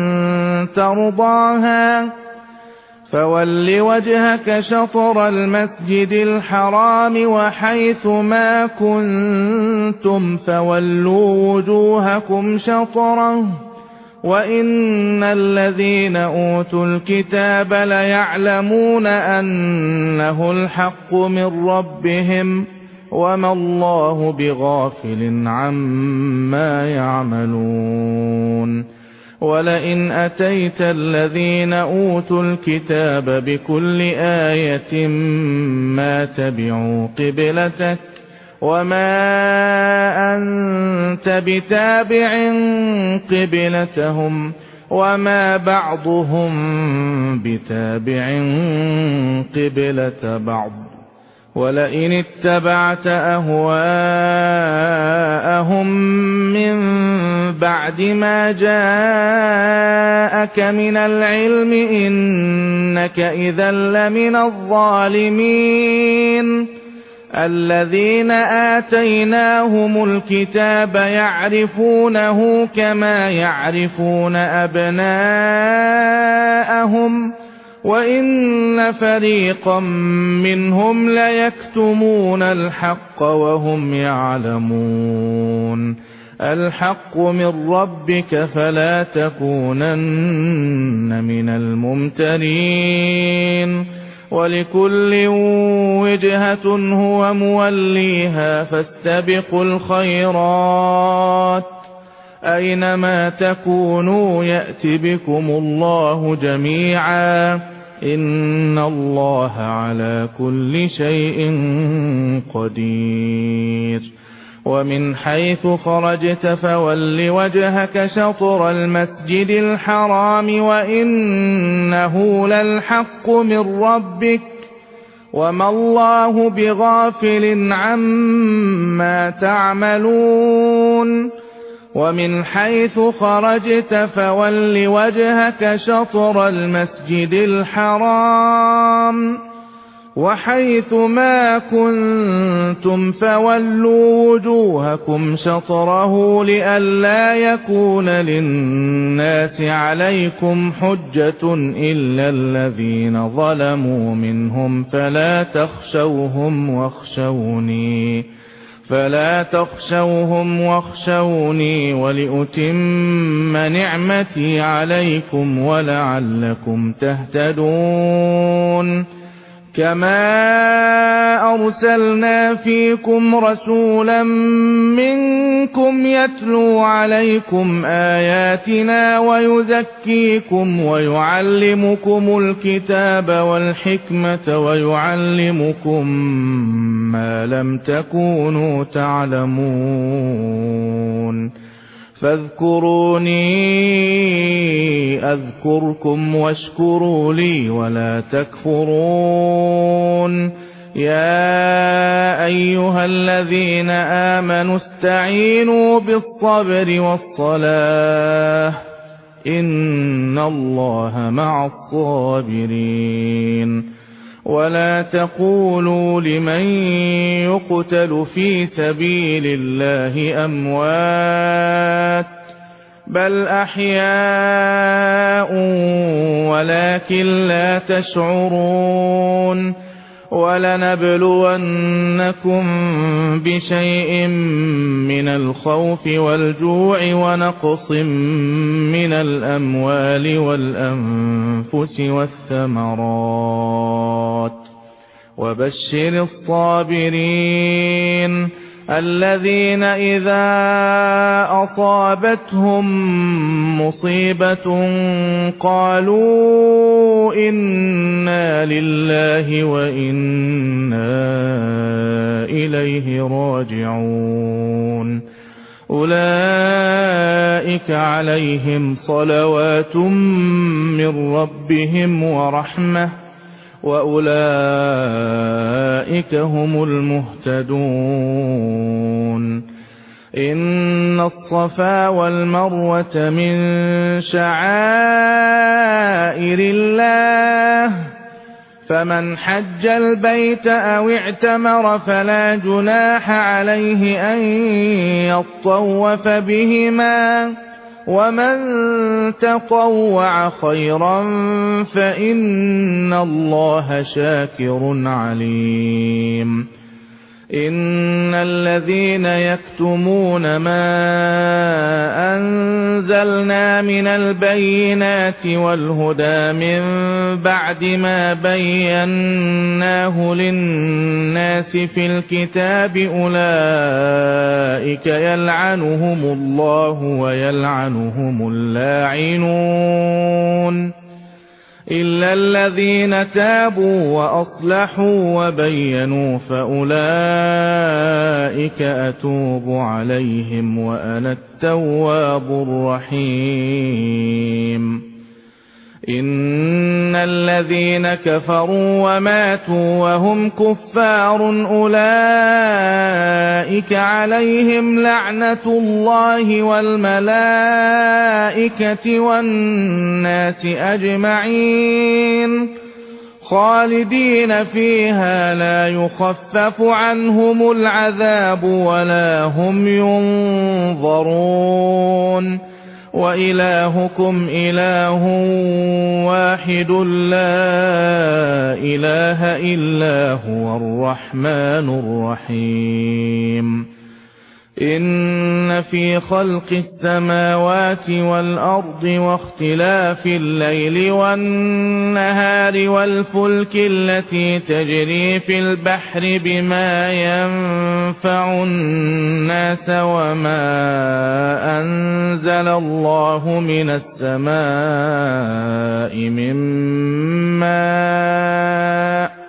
ترضاها فول وجهك شطر المسجد الحرام وحيث ما كنتم فولوا وجوهكم شطره وإن الذين أوتوا الكتاب ليعلمون أنه الحق من ربهم وما الله بغافل عما يعملون ولئن أتيت الذين أوتوا الكتاب بكل آية ما تبعوا قبلتك وما أنت بتابع قبلتهم وما بعضهم بتابع قبلة بعض ولئن اتبعت أهواءهم من بعد ما جاءك من العلم إنك إذا لمن الظالمين الذين آتيناهم الكتاب يعرفونه كما يعرفون أبناءهم وإن فريقا منهم ليكتمون الحق وهم يعلمون الحق من ربك فلا تكونن من الممترين ولكل وجهة هو موليها فاستبقوا الخيرات أينما تكونوا يأت بكم الله جميعا إن الله على كل شيء قدير ومن حيث خرجت فول وجهك شطر المسجد الحرام وإنه للحق من ربك وما الله بغافل عما تعملون ومن حيث خرجت فول وجهك شطر المسجد الحرام وحيث ما كنتم فولوا وجوهكم شطره لئلا يكون للناس عليكم حجة إلا الذين ظلموا منهم فلا تخشوهم واخشوني ولأتم نعمتي عليكم ولعلكم تهتدون كما أرسلنا فيكم رسولا منكم يتلو عليكم آياتنا ويزكيكم ويعلمكم الكتاب والحكمة ويعلمكم ما لم تكونوا تعلمون فاذكروني أذكركم واشكروا لي ولا تكفرون يا أيها الذين آمنوا استعينوا بالصبر والصلاة إن الله مع الصابرين ولا تقولوا لمن يقتل في سبيل الله أموات بل أحياء ولكن لا تشعرون ولنبلونكم بشيء من الخوف والجوع ونقص من الأموال والأنفس والثمرات وبشر الصابرين الذين إذا أصابتهم مصيبة قالوا إنا لله وإنا إليه راجعون أولئك عليهم صلوات من ربهم ورحمة وأولئك هم المهتدون إن الصفا والمروة من شعائر الله فمن حج البيت أو اعتمر فلا جناح عليه أن يطوف بهما ومن تطوع خيرا فإن الله شاكر عليم إن الذين يكتمون ما أنزلنا من البينات والهدى من بعد ما بيناه للناس في الكتاب أولئك يلعنهم الله ويلعنهم اللاعنون إلا الذين تابوا وأصلحوا وبينوا فأولئك أتوب عليهم وأنا التواب الرحيم إن الذين كفروا وماتوا وهم كفار أولئك عليهم لعنة الله والملائكة والناس أجمعين خالدين فيها لا يخفف عنهم العذاب ولا هم ينظرون وإلهكم إله واحد لا إله إلا هو الرحمن الرحيم إن في خلق السماوات والأرض واختلاف الليل والنهار والفلك التي تجري في البحر بما ينفع الناس وما أنزل الله من السماء من ماء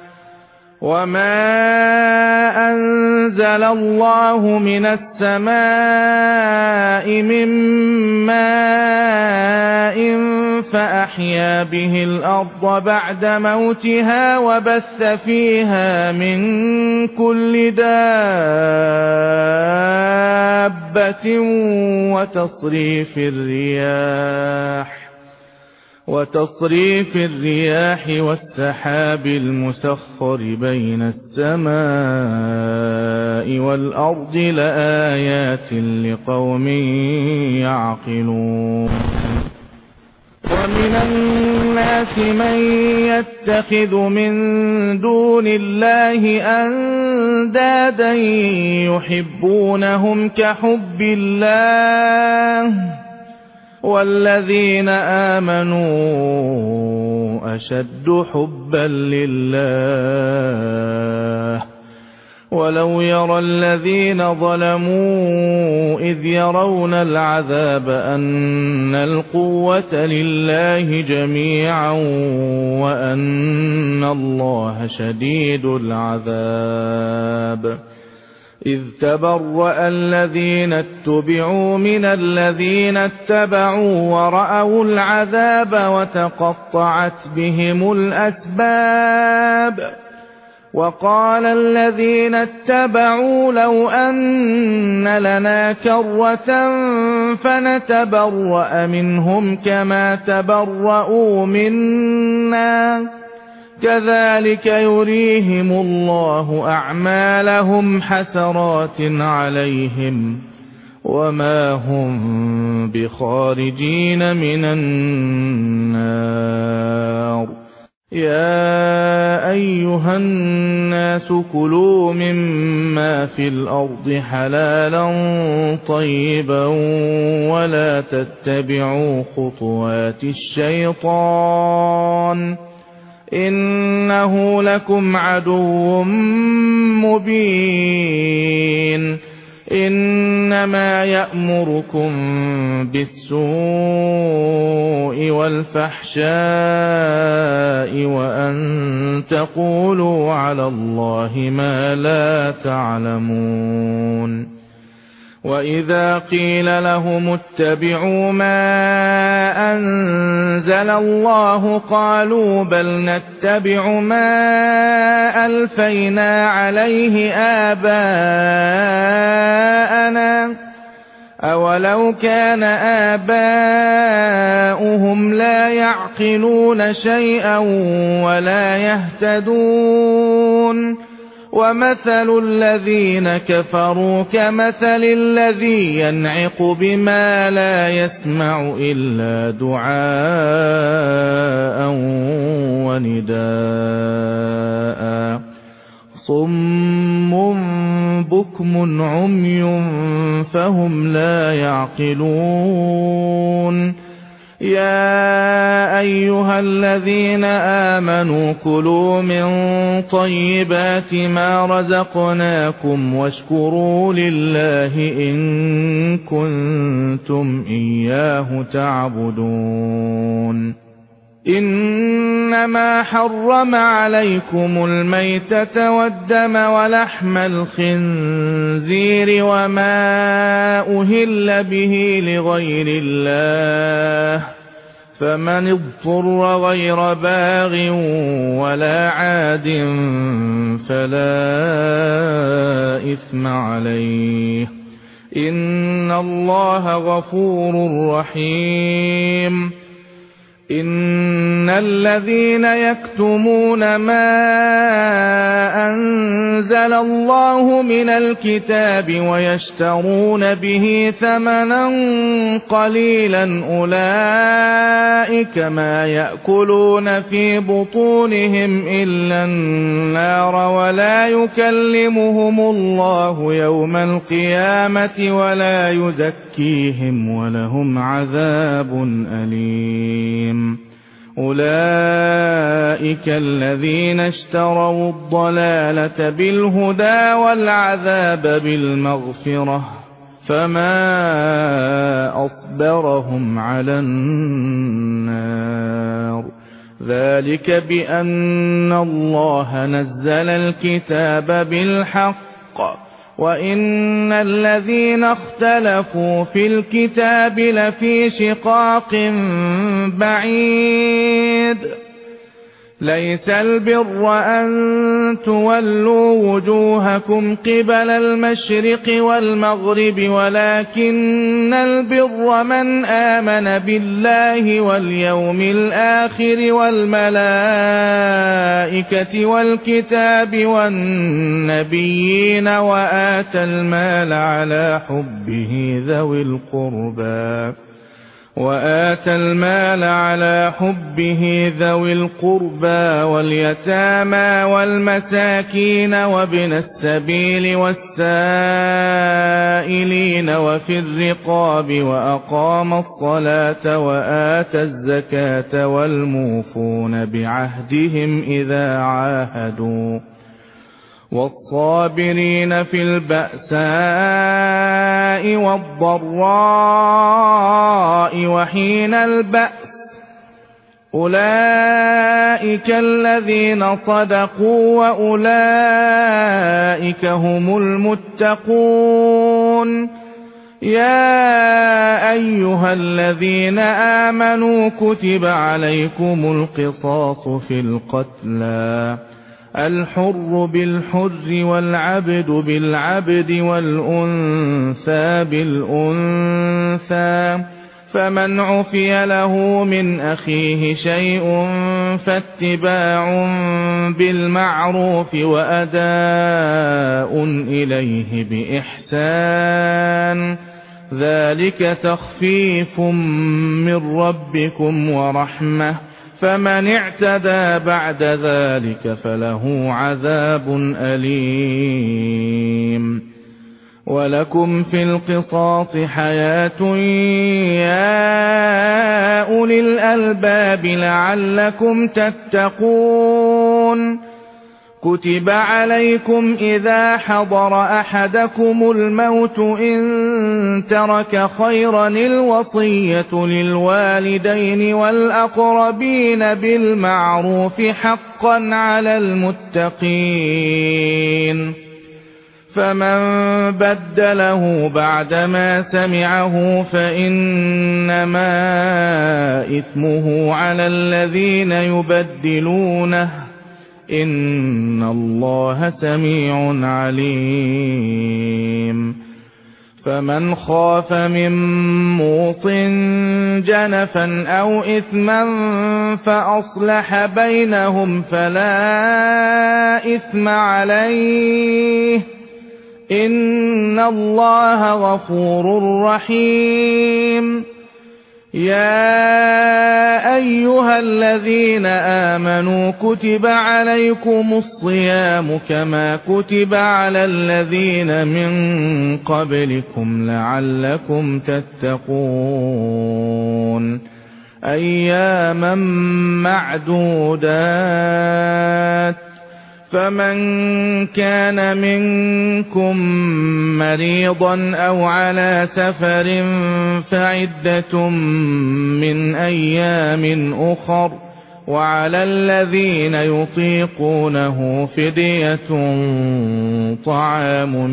فأحيا به الأرض بعد موتها وبث فيها من كل دابة وتصريف الرياح والسحاب المسخر بين السماء والأرض لآيات لقوم يعقلون ومن الناس من يتخذ من دون الله أندادا يحبونهم كحب الله والذين آمنوا أشد حبا لله ولو يرى الذين ظلموا إذ يرون العذاب أن القوة لله جميعا وأن الله شديد العذاب إذ تبرأ الذين اتبعوا من الذين اتبعوا ورأوا العذاب وتقطعت بهم الأسباب وقال الذين اتبعوا لو أن لنا كرة فنتبرأ منهم كما تبرؤوا منا كذلك يريهم الله أعمالهم حسرات عليهم وما هم بخارجين من النار يا أيها الناس كلوا مما في الأرض حلالا طيبا ولا تتبعوا خطوات الشيطان إنه لكم عدو مبين إنما يأمركم بالسوء والفحشاء وأن تقولوا على الله ما لا تعلمون وإذا قيل لهم اتبعوا ما أنزل الله قالوا بل نتبع ما ألفينا عليه آباءنا أولو كان آباؤهم لا يعقلون شيئا ولا يهتدون ومثل الذين كفروا كمثل الذي ينعق بما لا يسمع إلا دعاء ونداء صم بكم عمي فهم لا يعقلون يا أيها الذين آمنوا كلوا من طيبات ما رزقناكم واشكروا لله إن كنتم إياه تعبدون إنما حرم عليكم الميتة والدم ولحم الخنزير وما أهل به لغير الله فمن اضطر غير باغ ولا عاد فلا إثم عليه إن الله غفور رحيم إن الذين يكتمون ما أنزل الله من الكتاب ويشترون به ثمنا قليلا أولئك ما يأكلون في بطونهم إلا النار ولا يكلمهم الله يوم القيامة ولا يزكيهم ولهم عذاب أليم أولئك الذين اشتروا الضلالة بالهدى والعذاب بالمغفرة فما أصبرهم على النار ذلك بأن الله نزل الكتاب بالحق وإن الذين اختلفوا في الكتاب لفي شقاق بعيد ليس البر أن تولوا وجوهكم قبل المشرق والمغرب ولكن البر من آمن بالله واليوم الآخر والملائكة والكتاب والنبيين وآتى المال على حبه ذوي القربى واليتامى والمساكين وابن السبيل والسائلين وفي الرقاب وأقام الصلاة وآتى الزكاة والموفون بعهدهم إذا عاهدوا والصابرين في البأساء والضراء وحين البأس أولئك الذين صدقوا وأولئك هم المتقون يا أيها الذين آمنوا كتب عليكم القصاص في القتلى الحر بالحر والعبد بالعبد والأنثى بالأنثى فمن عفي له من أخيه شيء فاتباع بالمعروف وأداء إليه بإحسان ذلك تخفيف من ربكم ورحمة فمن اعتدى بعد ذلك فله عذاب أليم ولكم في القصاص حياة يا أولي الألباب لعلكم تتقون كتب عليكم إذا حضر أحدكم الموت إن ترك خيرا الوصية للوالدين والأقربين بالمعروف حقا على المتقين فمن بدله بعدما سمعه فإنما إثمه على الذين يبدلونه إن الله سميع عليم فمن خاف من موص جنفا أو إثما فأصلح بينهم فلا إثم عليه إن الله غفور رحيم. يا أيها الذين آمنوا كتب عليكم الصيام كما كتب على الذين من قبلكم لعلكم تتقون أياما معدودات فمن كان منكم مريضا أو على سفر فعدة من أيام أخر وعلى الذين يطيقونه فدية طعام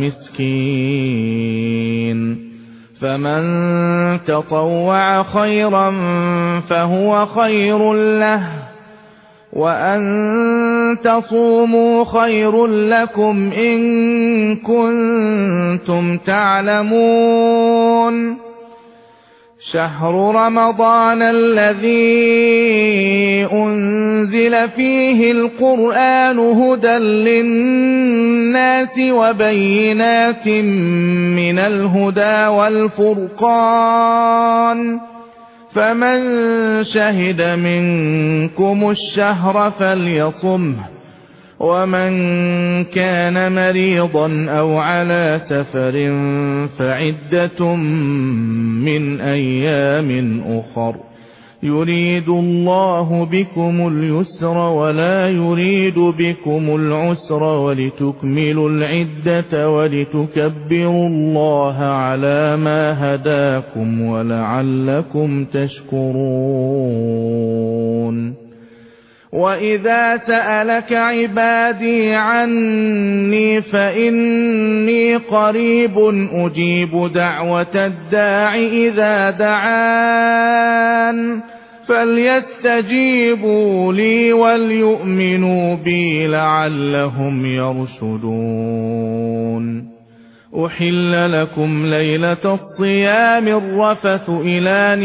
مسكين فمن تطوع خيرا فهو خير له وأن تصوموا خير لكم إن كنتم تعلمون. شهر رمضان الذي أنزل فيه القرآن هدى للناس وبينات من الهدى والفرقان فمن شهد منكم الشهر فليصمه ومن كان مريضا أو على سفر فعدة من أيام أخر يريد الله بكم اليسر ولا يريد بكم العسر ولتكملوا العدة ولتكبروا الله على ما هداكم ولعلكم تشكرون. وإذا سألك عبادي عني فإني قريب أجيب دعوة الداع إذا دعان فليستجيبوا لي وليؤمنوا بي لعلهم يرشدون. أحل لكم ليلة الصيام الرفث إلى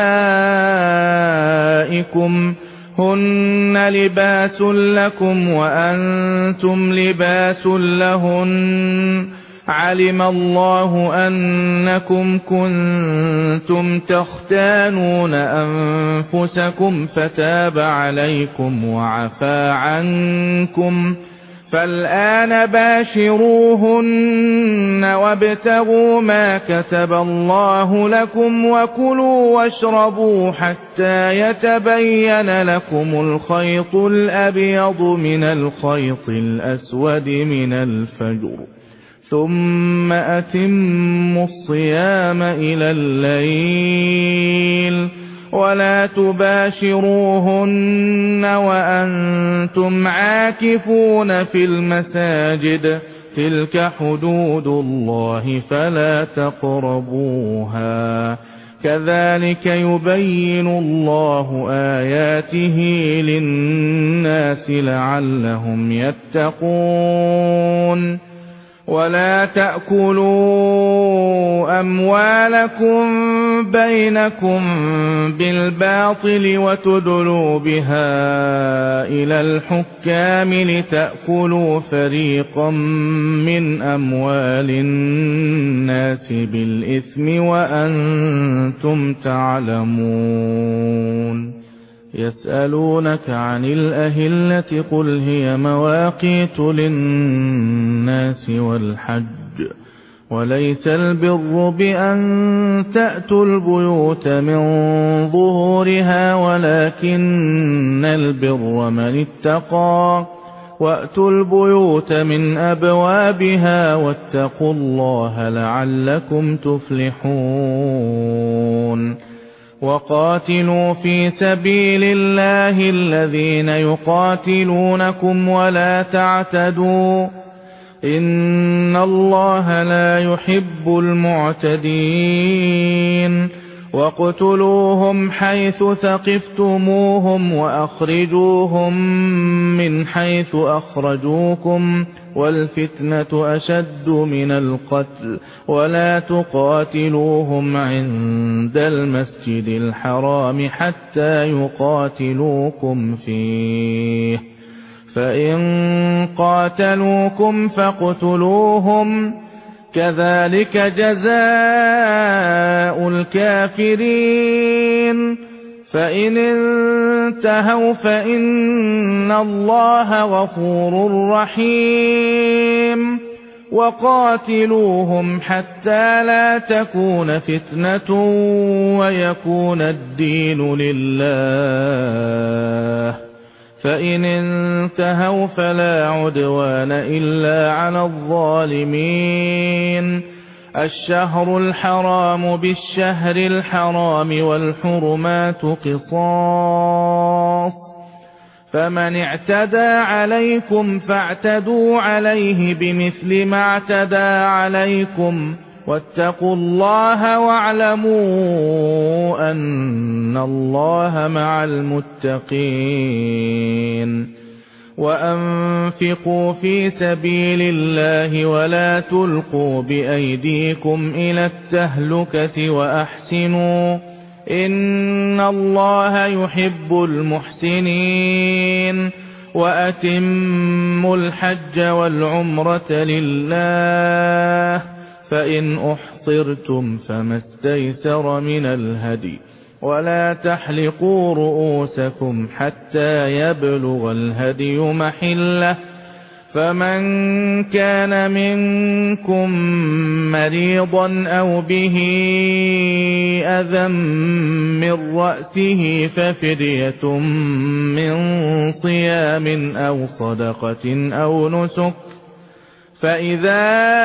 نسائكم هن لباس لكم وأنتم لباس لهن علم الله أنكم كنتم تختانون أنفسكم فتاب عليكم وعفى عنكم فالآن باشروهن وابتغوا ما كتب الله لكم وكلوا واشربوا حتى يتبين لكم الخيط الأبيض من الخيط الأسود من الفجر ثم أتموا الصيام إلى الليل ولا تباشروهن وأنتم عاكفون في المساجد تلك حدود الله فلا تقربوها كذلك يبين الله آياته للناس لعلهم يتقون. ولا تأكلوا أموالكم بينكم بالباطل وتدلوا بها إلى الحكام لتأكلوا فريقا من أموال الناس بالإثم وأنتم تعلمون. يسألونك عن الأهلة قل هي مواقيت للناس والحج وليس البر بأن تأتوا البيوت من ظهورها ولكن البر من اتقى وأتوا البيوت من أبوابها واتقوا الله لعلكم تفلحون. وقاتلوا في سبيل الله الذين يقاتلونكم ولا تعتدوا إن الله لا يحب المعتدين. واقتلوهم حيث ثقفتموهم وأخرجوهم من حيث أخرجوكم والفتنة أشد من القتل ولا تقاتلوهم عند المسجد الحرام حتى يقاتلوكم فيه فإن قاتلوكم فاقتلوهم كذلك جزاء الكافرين فإن انتهوا فإن الله غفور رحيم وقاتلوهم حتى لا تكون فتنة ويكون الدين لله فإن انتهوا فلا عدوان إلا على الظالمين الشهر الحرام بالشهر الحرام والحرمات قصاص فمن اعتدى عليكم فاعتدوا عليه بمثل ما اعتدى عليكم واتقوا الله واعلموا أن الله مع المتقين وأنفقوا في سبيل الله ولا تلقوا بأيديكم إلى التهلكة وأحسنوا إن الله يحب المحسنين وأتموا الحج والعمرة لله فإن أحصرتم فما استيسر من الهدي ولا تحلقوا رؤوسكم حتى يبلغ الهدي محله فمن كان منكم مريضا أو به أذى من رأسه ففدية من صيام أو صدقة أو نسك فإذا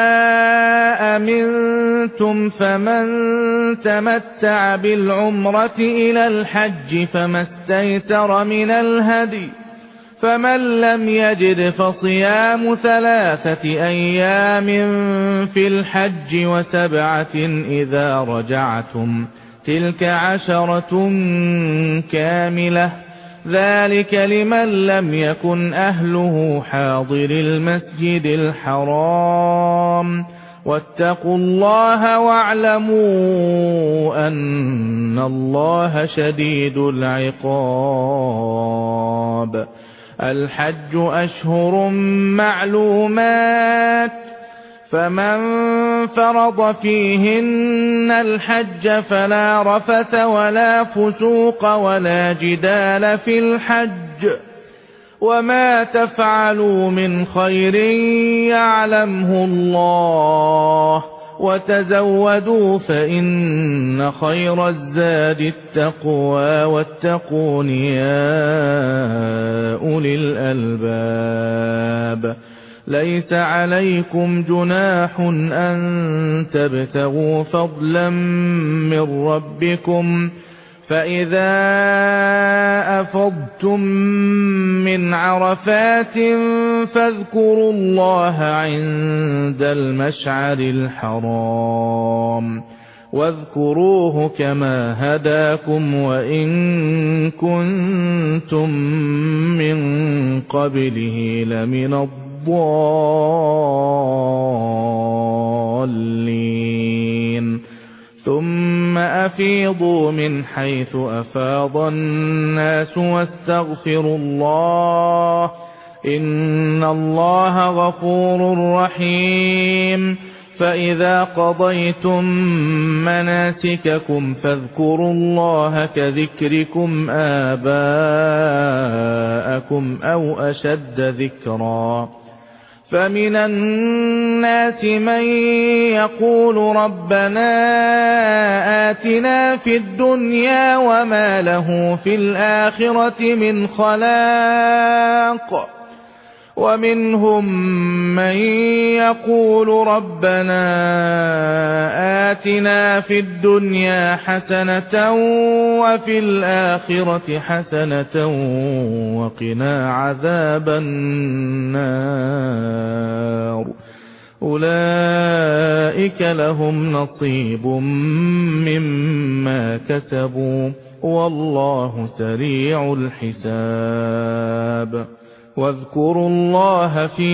أمنتم فمن تمتع بالعمرة إلى الحج فما استيسر من الهدي فمن لم يجد فصيام 3 أيام في الحج و7 إذا رجعتم تلك 10 كاملة ذلك لمن لم يكن أهله حاضر المسجد الحرام واتقوا الله واعلموا أن الله شديد العقاب الحج أشهر معلومات فمن فرض فيهن الحج فلا رفث ولا فسوق ولا جدال في الحج وما تفعلوا من خير يعلمه الله وتزودوا فإن خير الزاد التقوى واتقون يا أولي الألباب ليس عليكم جناح أن تبتغوا فضلا من ربكم فإذا أفضتم من عرفات فاذكروا الله عند المشعر الحرام واذكروه كما هداكم وإن كنتم من قبله لمن الضالين ثم أفيضوا من حيث أفاض الناس واستغفروا الله إن الله غفور رحيم فإذا قضيتم مناسككم فاذكروا الله كذكركم آباءكم أو أشد ذكرا فمن الناس من يقول ربنا آتنا في الدنيا وما له في الآخرة من خلاق ومنهم من يقول ربنا آتنا في الدنيا حسنة وفي الآخرة حسنة وقنا عذاب النار أولئك لهم نصيب مما كسبوا والله سريع الحساب. واذكروا الله في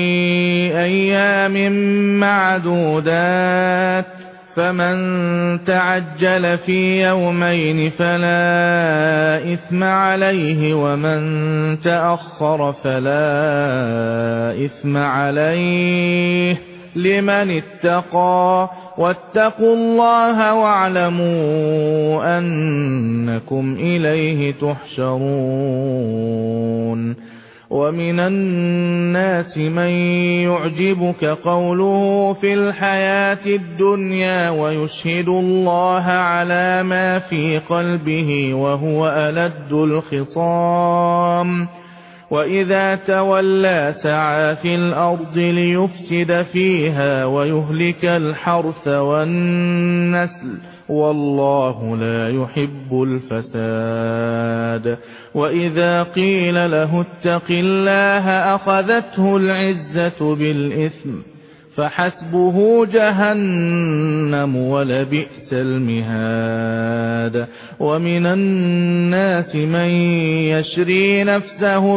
أيام معدودات فمن تعجل في يومين فلا إثم عليه ومن تأخر فلا إثم عليه لمن اتقى واتقوا الله واعلموا أنكم إليه تحشرون. ومن الناس من يعجبك قوله في الحياة الدنيا ويشهد الله على ما في قلبه وهو ألد الخصام وإذا تولى سعى في الأرض ليفسد فيها ويهلك الحرث والنسل والله لا يحب الفساد. وإذا قيل له اتق الله أخذته العزة بالإثم فحسبه جهنم ولبئس المهاد. ومن الناس من يشري نفسه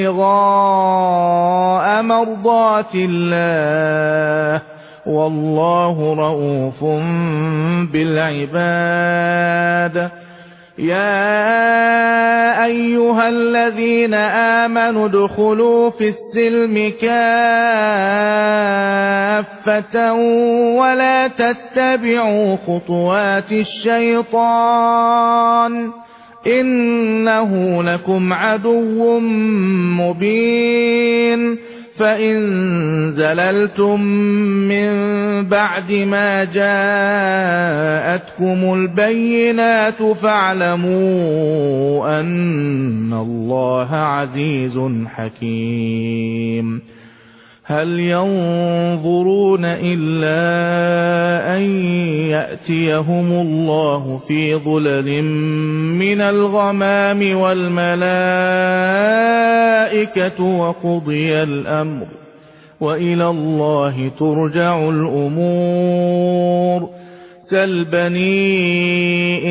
ابتغاء مرضات الله والله رؤوف بالعباد. يا أيها الذين آمنوا ادخلوا في السلم كافة ولا تتبعوا خطوات الشيطان إنه لكم عدو مبين. فإن زللتم من بعد ما جاءتكم البينات فاعلموا أن الله عزيز حكيم. هل ينظرون إلا أن يأتيهم الله في ظلل من الغمام والملائكة وقضي الأمر وإلى الله ترجع الأمور. سل بني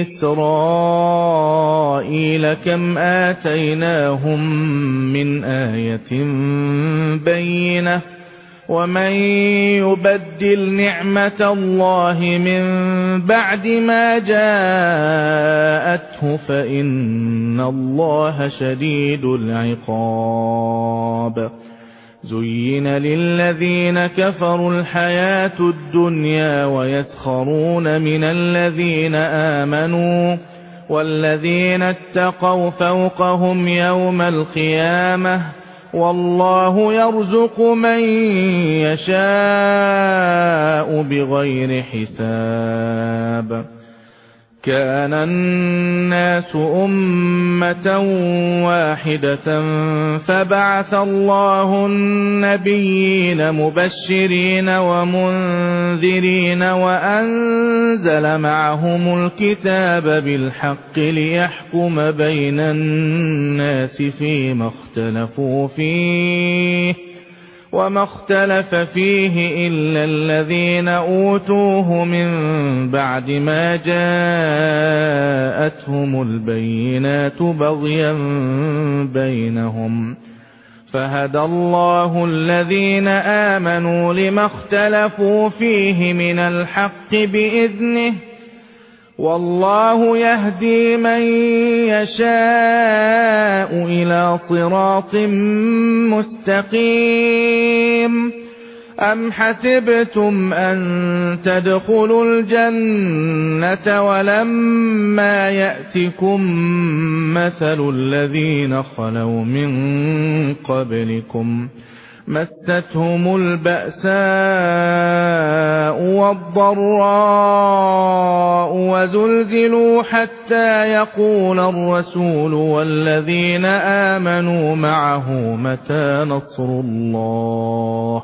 إسرائيل كم آتيناهم من آية بينة ومن يبدل نعمة الله من بعد ما جاءته فإن الله شديد العقاب. زين للذين كفروا الحياة الدنيا ويسخرون من الذين آمنوا والذين اتقوا فوقهم يوم القيامة والله يرزق من يشاء بغير حساب. كان الناس أمة واحدة فبعث الله النبيين مبشرين ومنذرين وأنزل معهم الكتاب بالحق ليحكم بين الناس فيما اختلفوا فيه وما اختلف فيه إلا الذين أوتوه من بعد ما جاءتهم البينات بغيا بينهم فهدى الله الذين آمنوا لما اختلفوا فيه من الحق بإذنه والله يهدي من يشاء إلى صراط مستقيم. أم حسبتم أن تدخلوا الجنة ولما يأتكم مثل الذين خلوا من قبلكم مستهم البأساء والضراء وزلزلوا حتى يقول الرسول والذين آمنوا معه متى نصر الله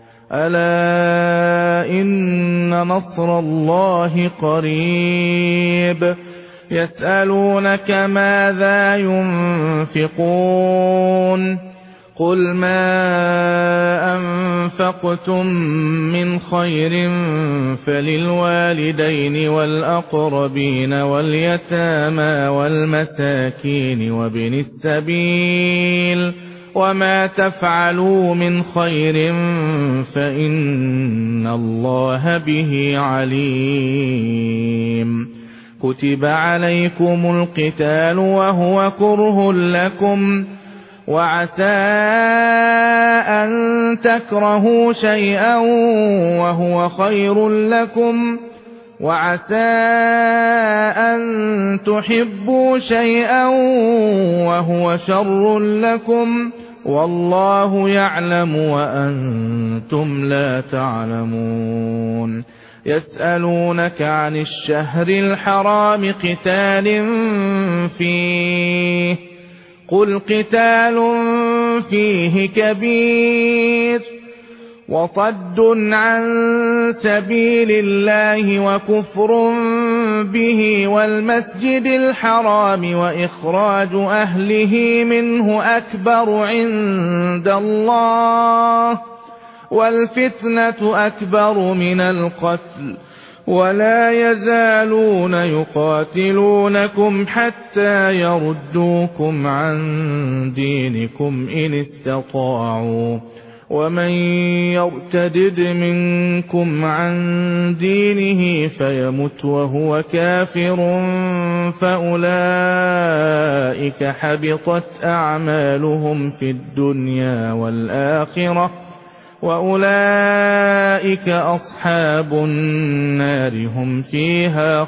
ألا إن نصر الله قريب. يسألونك ماذا ينفقون قل ما أنفقتم من خير فللوالدين والأقربين واليتامى والمساكين وابن السبيل وما تفعلوا من خير فإن الله به عليم كتب عليكم القتال وهو كره لكم وعسى أن تكرهوا شيئا وهو خير لكم وعسى أن تحبوا شيئا وهو شر لكم والله يعلم وأنتم لا تعلمون يسألونك عن الشهر الحرام قتال فيه قل قتال فيه كبير وصد عن سبيل الله وكفر به والمسجد الحرام وإخراج أهله منه أكبر عند الله والفتنة أكبر من القتل ولا يزالون يقاتلونكم حتى يردوكم عن دينكم إن استطاعوا ومن يرتدد منكم عن دينه فيمت وهو كافر فأولئك حبطت أعمالهم في الدنيا والآخرة وأولئك أصحاب النار هم فيها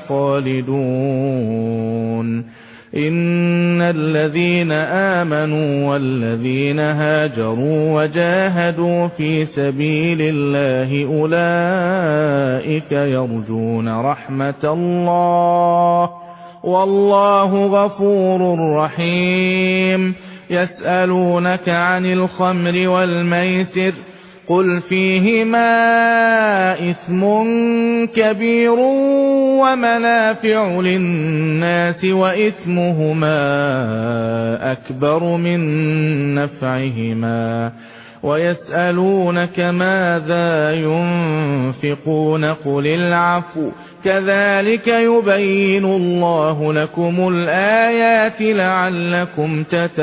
خالدون إن الذين آمنوا والذين هاجروا وجاهدوا في سبيل الله أولئك يرجون رحمة الله والله غفور رحيم يسألونك عن الخمر والميسر قل فيهما إثم كبير ومنافع للناس وإثمهما أكبر من نفعهما ويسألونك ماذا ينفقون قل العفو كذلك يبين الله لكم الآيات لعلكم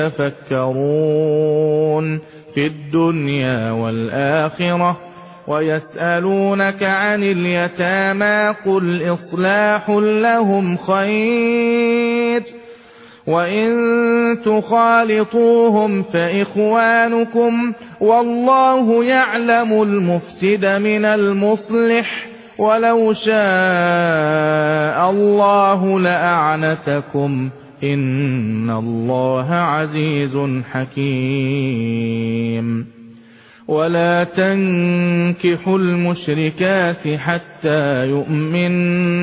تتفكرون في الدنيا والآخرة ويسألونك عن اليتامى قل إصلاح لهم خير وإن تخالطوهم فإخوانكم والله يعلم المفسد من المصلح ولو شاء الله لأعنتكم إن الله عزيز حكيم ولا تنكحوا المشركات حتى يؤمن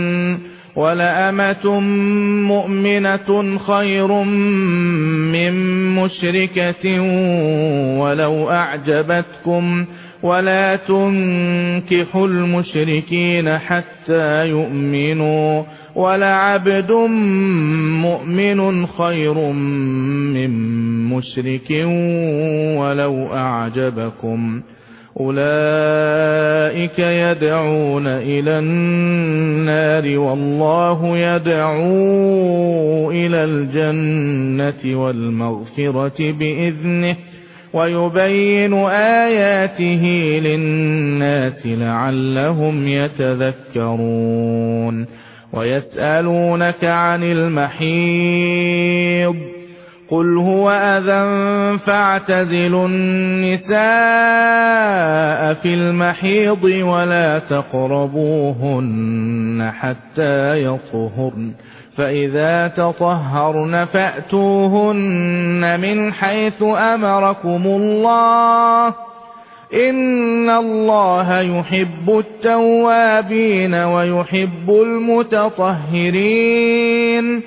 ولأمة مؤمنة خير من مشركة ولو أعجبتكم ولا تنكحوا المشركين حتى يؤمنوا ولعبد مؤمن خير من مشرك ولو أعجبكم أولئك يدعون إلى النار والله يدعو إلى الجنة والمغفرة بإذنه ويبين آياته للناس لعلهم يتذكرون ويسألونك عن المحيض قل هو أذى فاعتزلوا النساء في المحيض ولا تقربوهن حتى يطهرن فإذا تطهرن فأتوهن من حيث أمركم الله إن الله يحب التوابين ويحب المتطهرين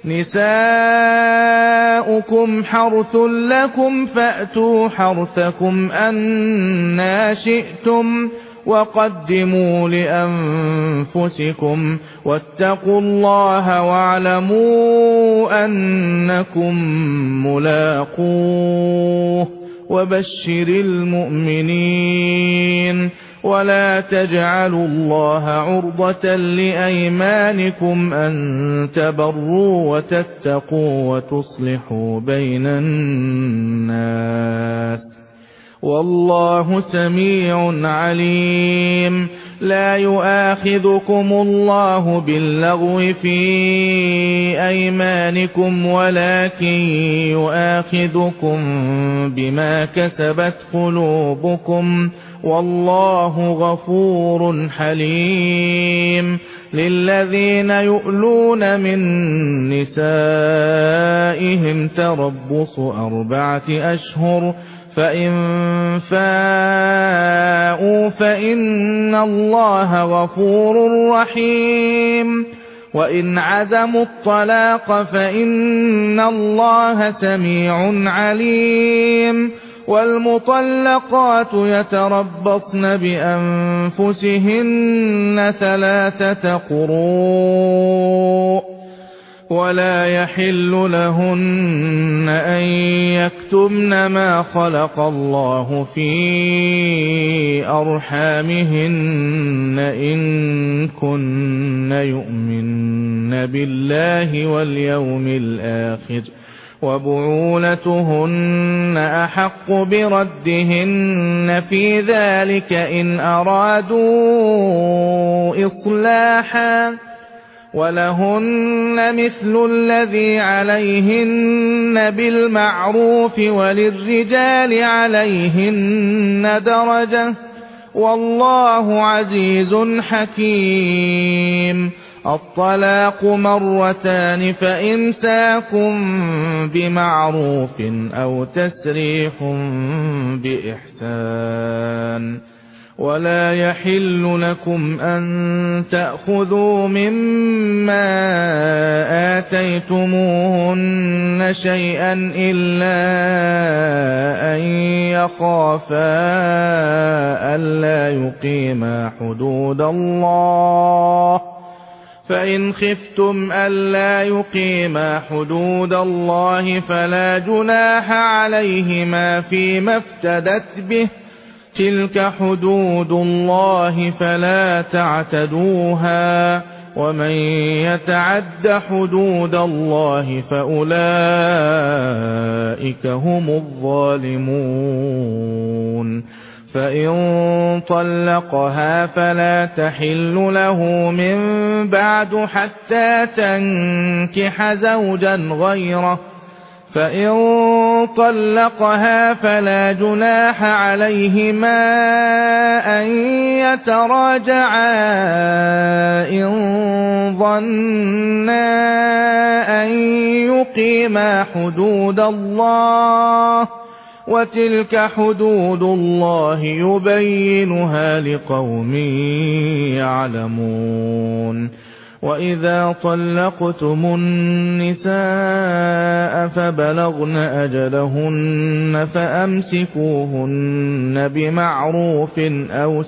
نساؤكم حرث لكم فأتوا حرثكم أنى شئتم وقدموا لأنفسكم واتقوا الله واعلموا أنكم ملاقوه وبشر المؤمنين. ولا تجعلوا الله عرضة لأيمانكم أن تبروا وتتقوا وتصلحوا بين الناس والله سميع عليم. لا يؤاخذكم الله باللغو في أيمانكم ولكن يؤاخذكم بما كسبت قلوبكم والله غفور حليم. للذين يؤلون من نسائهم تربص 4 أشهر فإن فاءوا فإن الله غفور رحيم. وإن عزموا الطلاق فإن الله سميع عليم. والمطلقات يتربصن بأنفسهن 3 قروء ولا يحل لهن أن يكتمن ما خلق الله في أرحامهن إن كن يؤمن بالله واليوم الآخر وبعولتهن أحق بردهن في ذلك إن أرادوا إصلاحا ولهن مثل الذي عليهن بالمعروف وللرجال عليهن درجة والله عزيز حكيم. الطلاق 2 فإمساك بمعروف أو تسريح بإحسان. ولا يحل لكم أن تأخذوا مما آتيتموهن شيئا إلا أن يخافا ألا يقيما حدود الله فإن خفتم ألا يقيما حدود الله فلا جناح عليهما فيما افتدت به تلك حدود الله فلا تعتدوها ومن يتعد حدود الله فأولئك هم الظالمون. فإن طلقها فلا تحل له من بعد حتى تنكح زوجا غيره فإن طلقها فلا جناح عليهما أن يتراجعا إن ظنا أن يقيما حدود الله وتلك حدود الله يبينها لقوم يعلمون. وإذا طلقتم النساء فبلغن أجلهن فأمسكوهن بمعروف أو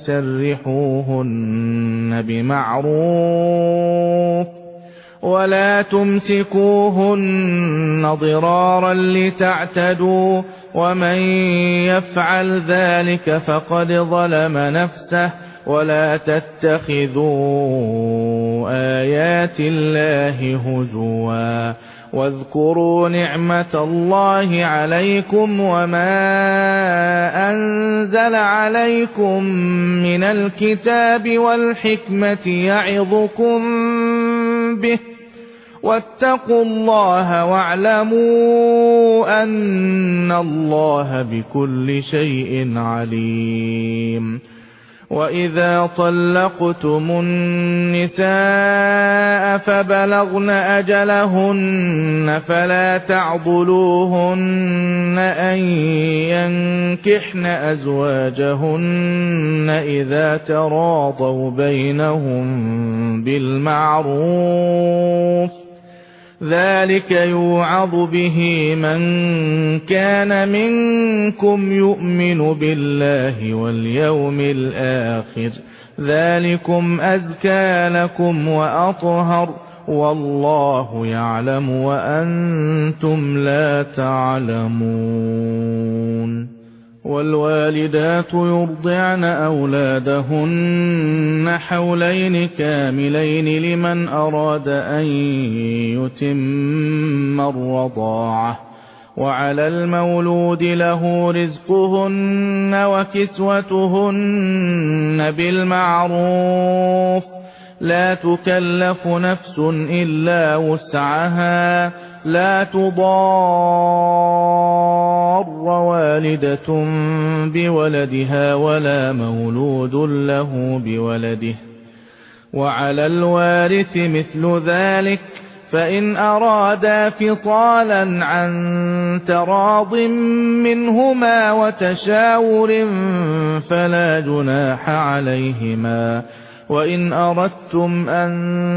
سرحوهن بمعروف ولا تمسكوهن ضرارا لتعتدوا ومن يفعل ذلك فقد ظلم نفسه. ولا تتخذوا آيات الله هزوا واذكروا نعمة الله عليكم وما أنزل عليكم من الكتاب والحكمة يعظكم به واتقوا الله واعلموا أن الله بكل شيء عليم. وإذا طلقتم النساء فبلغن أجلهن فلا تعضلوهن أن ينكحن أزواجهن إذا تراضوا بينهم بالمعروف ذلك يوعظ به من كان منكم يؤمن بالله واليوم الآخر ذلكم أزكى لكم وأطهر والله يعلم وأنتم لا تعلمون. والوالدات يرضعن أولادهن حولين كاملين لمن أراد أن يتم الرضاعة، وعلى المولود له رزقهن وكسوتهن بالمعروف، لا تكلف نفس إلا وسعها، لا تضار والدة بولدها ولا مولود له بولده، وعلى الوارث مثل ذلك، فإن أرادا فصالا عن تراض منهما وتشاور فلا جناح عليهما، وإن أردتم أن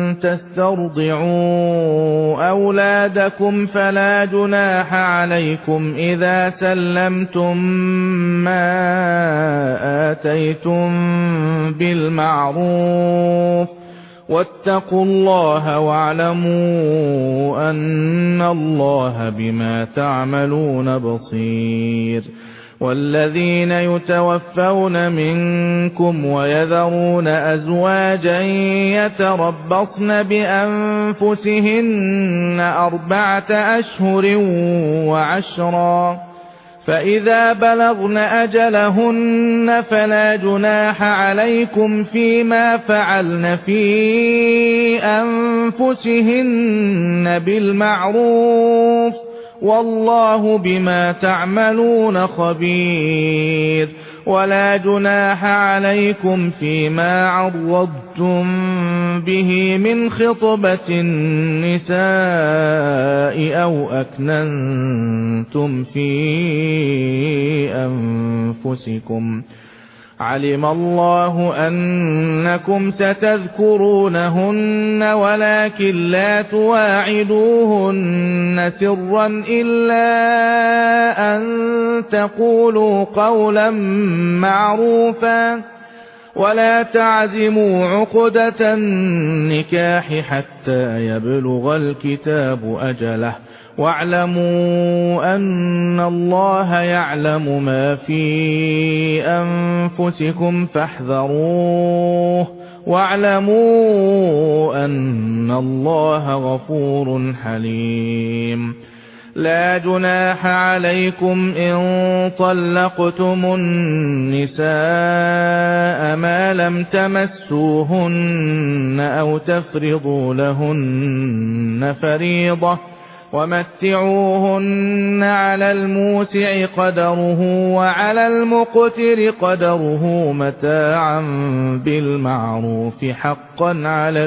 تسترضعوا أولادكم فلا جناح عليكم إذا سلمتم ما آتيتم بالمعروف، واتقوا الله واعلموا أن الله بما تعملون بصير. والذين يتوفون منكم ويذرون أزواجا يتربصن بأنفسهن 4 أشهر وعشرا، فإذا بلغن أجلهن فلا جناح عليكم فيما فعلن في أنفسهن بالمعروف، والله بما تعملون خبير. ولا جناح عليكم فيما عرضتم به من خطبة النساء أو أكننتم في أنفسكم، علم الله أنكم ستذكرونهن ولكن لا تواعدوهن سرا إلا أن تقولوا قولا معروفا، ولا تعزموا عقدة النكاح حتى يبلغ الكتاب أجله، واعلموا أن الله يعلم ما في أنفسكم فاحذروه، واعلموا أن الله غفور حليم. لا جناح عليكم إن طلقتم النساء ما لم تمسوهن أو تفرضوا لهن فريضة، ومتعوهن على الموسع قدره وعلى المقتر قدره متاعا بالمعروف حقا على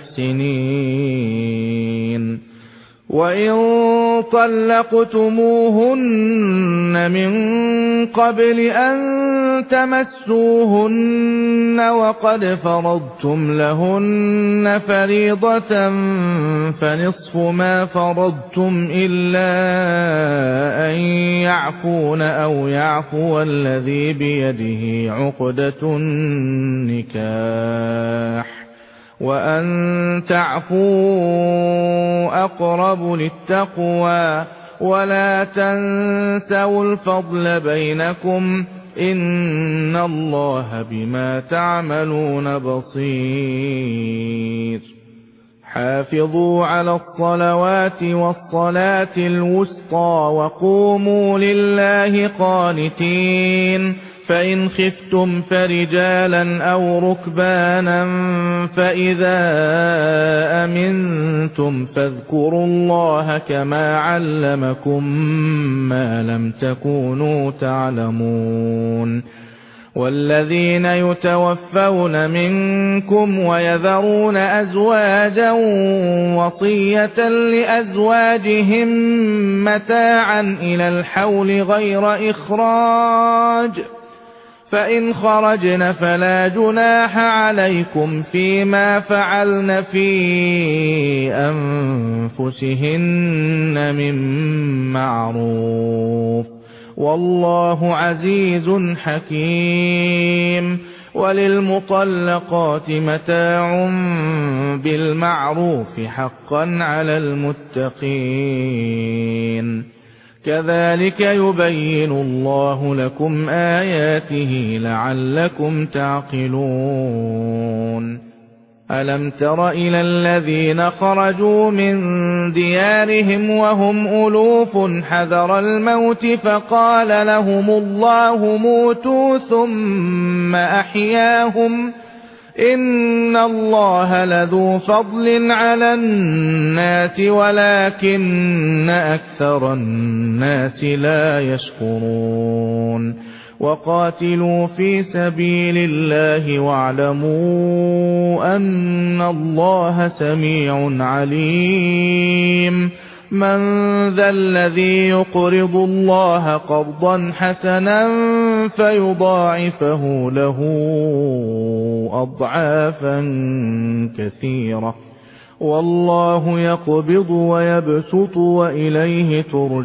المحسنين. وإن طلقتموهن من قبل أن تمسوهن وقد فرضتم لهن فريضة فنصف ما فرضتم إلا أن يعفون أو يعفو الذي بيده عقدة النكاح، وأن تعفوا أقرب للتقوى، ولا تنسوا الفضل بينكم، إن الله بما تعملون بصير. حافظوا على الصلوات والصلاة الوسطى وقوموا لله قانتين، فإن خفتم فرجالا أو ركبانا فإذا أمنتم فاذكروا الله كما علمكم ما لم تكونوا تعلمون. والذين يتوفون منكم ويذرون أزواجا وصية لأزواجهم متاعا إلى الحول غير إخراج، فإن خرجن فلا جناح عليكم فيما فعلن في أنفسهن من معروف، والله عزيز حكيم. وللمطلقات متاع بالمعروف حقا على المتقين. كذلك يبين الله لكم آياته لعلكم تعقلون ألم تر إلى الذين خرجوا من ديارهم وهم ألوف حذر الموت فقال لهم الله موتوا ثم أحياهم إن الله لذو فضل على الناس ولكن أكثر الناس لا يشكرون وقاتلوا في سبيل الله واعلموا أن الله سميع عليم من ذا الذي يقرض الله قرضا حسنا فيضاعفه له أضعافا كثيرة والله يقبض ويبسط وإليه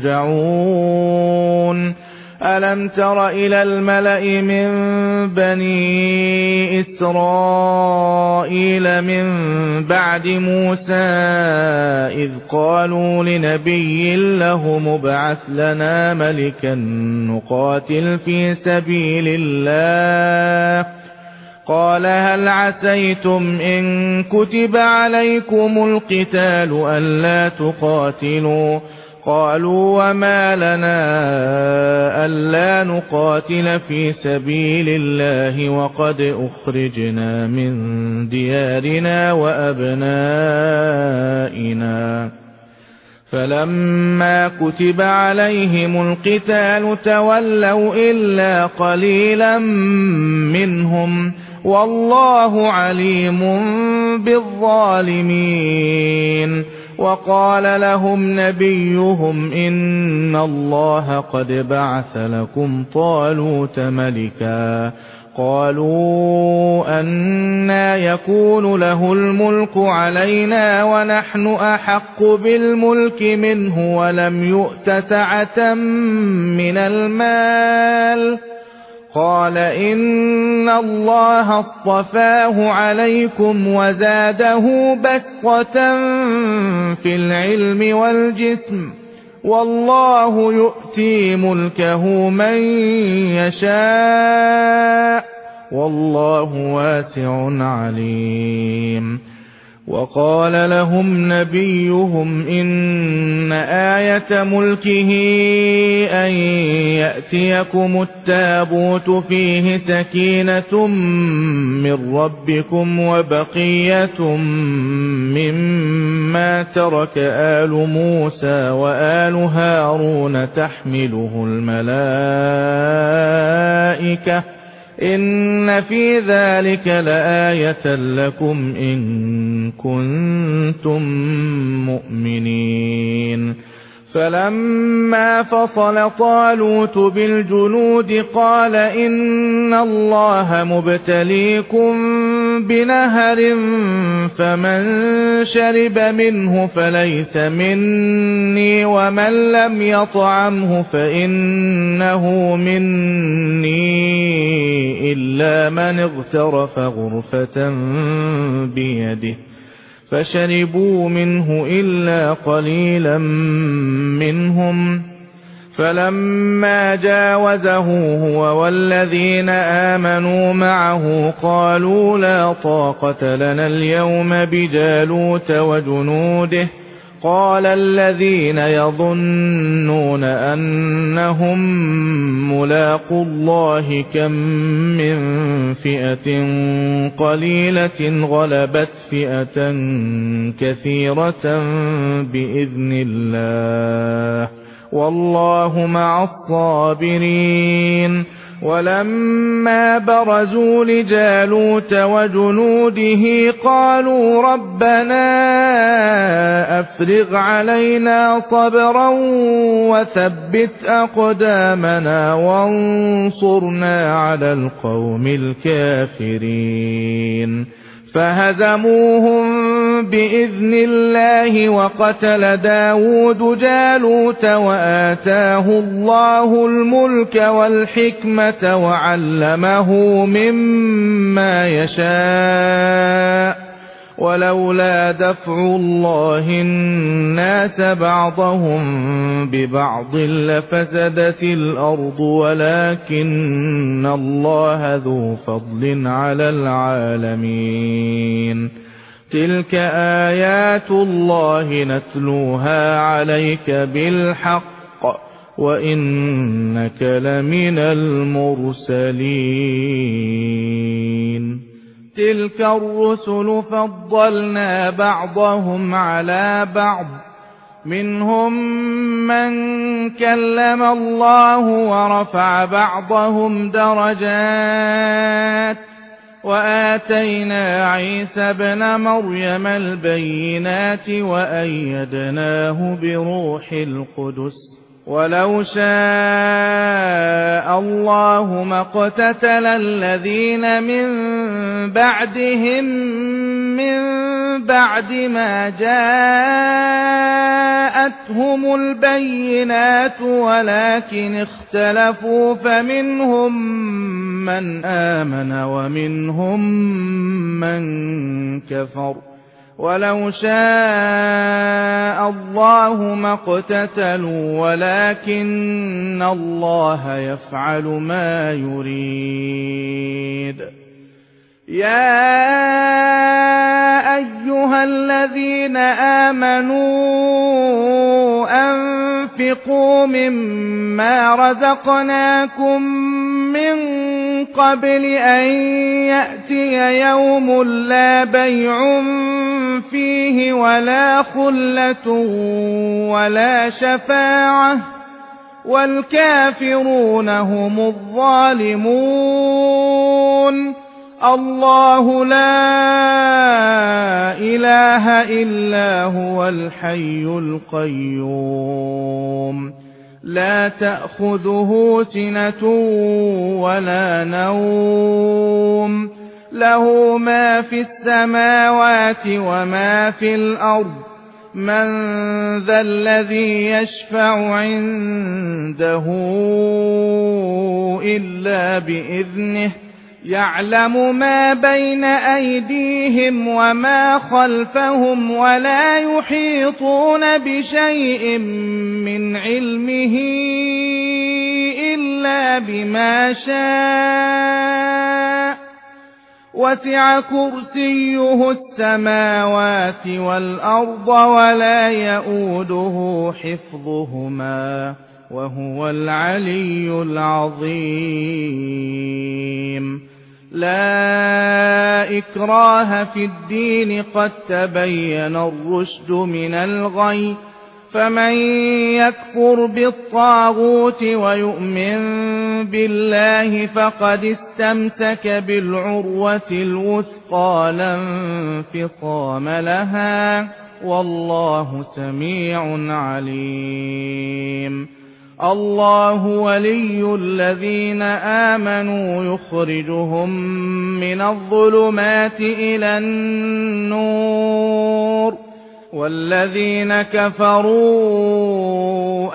ترجعون ألم تر إلى الملأ من بني إسرائيل من بعد موسى إذ قالوا لنبي له مبعث لنا ملكا نقاتل في سبيل الله قال هل عسيتم إن كتب عليكم القتال ألا تقاتلوا قالوا وما لنا ألا نقاتل في سبيل الله وقد أخرجنا من ديارنا وأبنائنا فلما كتب عليهم القتال تولوا إلا قليلا منهم والله عليم بالظالمين وقال لهم نبيهم إن الله قد بعث لكم طالوت ملكا قالوا أنى يكون له الملك علينا ونحن أحق بالملك منه ولم يؤت سعة من المال قال إن الله اصطفاه عليكم وزاده بسطة في العلم والجسم والله يؤتي ملكه من يشاء والله واسع عليم وقال لهم نبيهم إن آية ملكه أن يأتيكم التابوت فيه سكينة من ربكم وبقية مما ترك آل موسى وآل هارون تحمله الملائكة إن في ذلك لآية لكم إن كنتم مؤمنين فلما فصل طالوت بالجنود قال إن الله مبتليكم بنهر فمن شرب منه فليس مني ومن لم يطعمه فإنه مني إلا من اغترف غرفة بيده فشربوا منه إلا قليلا منهم فلما جاوزه هو والذين آمنوا معه قالوا لا طاقة لنا اليوم بجالوت وجنوده قال الذين يظنون أنهم ملاقو الله كم من فئة قليلة غلبت فئة كثيرة بإذن الله والله مع الصابرين ولما برزوا لجالوت وجنوده قالوا ربنا أفرغ علينا صبرا وثبت أقدامنا وانصرنا على القوم الكافرين فهزموهم بإذن الله وقتل داود جالوت وآتاه الله الملك والحكمة وعلمه مما يشاء ولولا دفع الله الناس بعضهم ببعض لفسدت الأرض ولكن الله ذو فضل على العالمين تلك آيات الله نتلوها عليك بالحق وإنك لمن المرسلين تلك الرسل فضلنا بعضهم على بعض منهم من كلم الله ورفع بعضهم درجات وآتينا عيسى ابن مريم البينات وأيدناه بروح القدس ولو شاء الله ما اقتتل الذين من بعدهم من بعد ما جاءتهم البينات ولكن اختلفوا فمنهم من آمن ومنهم من كفر ولو شاء الله ما اقتتلوا ولكن الله يفعل ما يريد يا أيها الذين آمنوا أنفقوا مما رزقناكم من قبل أن يأتي يوم لا بيع فيه ولا خلة ولا شفاعة والكافرون هم الظالمون الله لا إله إلا هو الحي القيوم لا تأخذه سنة ولا نوم له ما في السماوات وما في الأرض من ذا الذي يشفع عنده إلا بإذنه يعلم ما بين أيديهم وما خلفهم ولا يحيطون بشيء من علمه إلا بما شاء وسع كرسيه السماوات والأرض ولا يؤوده حفظهما وهو العلي العظيم لا إكراه في الدين قد تبين الرشد من الغي فمن يكفر بالطاغوت ويؤمن بالله فقد استمسك بالعروة الوثقى لا انفصام لها والله سميع عليم الله ولي الذين آمنوا يخرجهم من الظلمات إلى النور والذين كفروا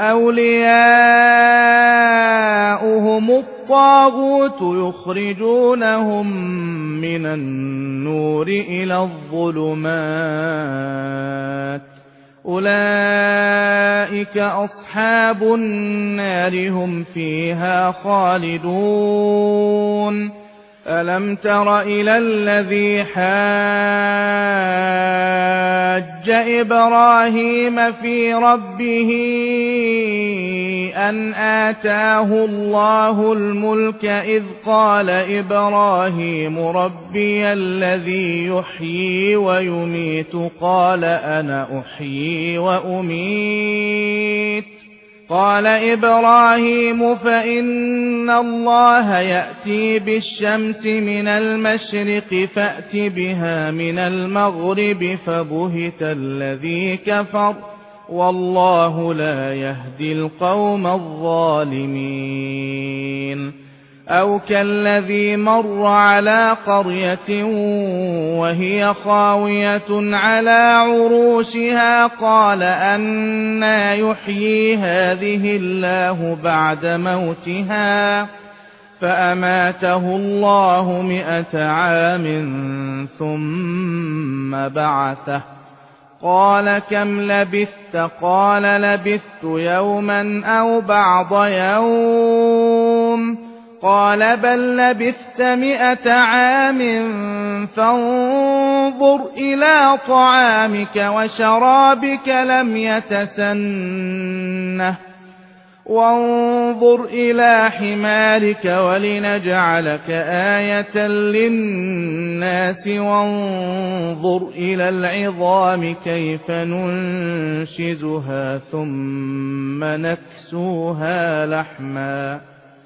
أولياؤهم الطاغوت يخرجونهم من النور إلى الظلمات أولئك أصحاب النار هم فيها خالدون ألم تر إلى الذي حاج إبراهيم في ربه أن آتاه الله الملك إذ قال إبراهيم ربي الذي يحيي ويميت قال أنا أحيي وأميت قال إبراهيم فإن الله يأتي بالشمس من المشرق فأت بها من المغرب فبهت الذي كفر والله لا يهدي القوم الظالمين أو كالذي مر على قرية وهي خاوية على عروشها قال أنى يحيي هذه الله بعد موتها فأماته الله 100 عام ثم بعثه قال كم لبثت؟ قال لبثت يوما أو بعض يوم. قال بل لبثت 100 عام فانظر إلى طعامك وشرابك لم يتسنه وانظر إلى حمارك ولنجعلك آية للناس وانظر إلى العظام كيف ننشزها ثم نكسوها لحما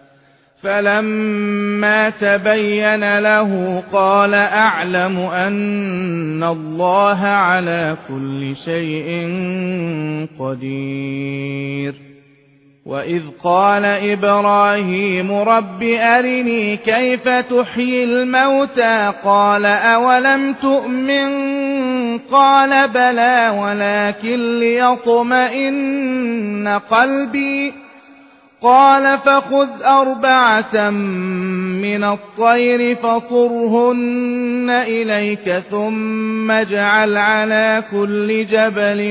فلما تبين له قال أعلم أن الله على كل شيء قدير. وإذ قال إبراهيم رب أرني كيف تحيي الموتى قال أولم تؤمن قال بلى ولكن ليطمئن قلبي قال فخذ 4 من الطير فصرهن إليك ثم اجعل على كل جبل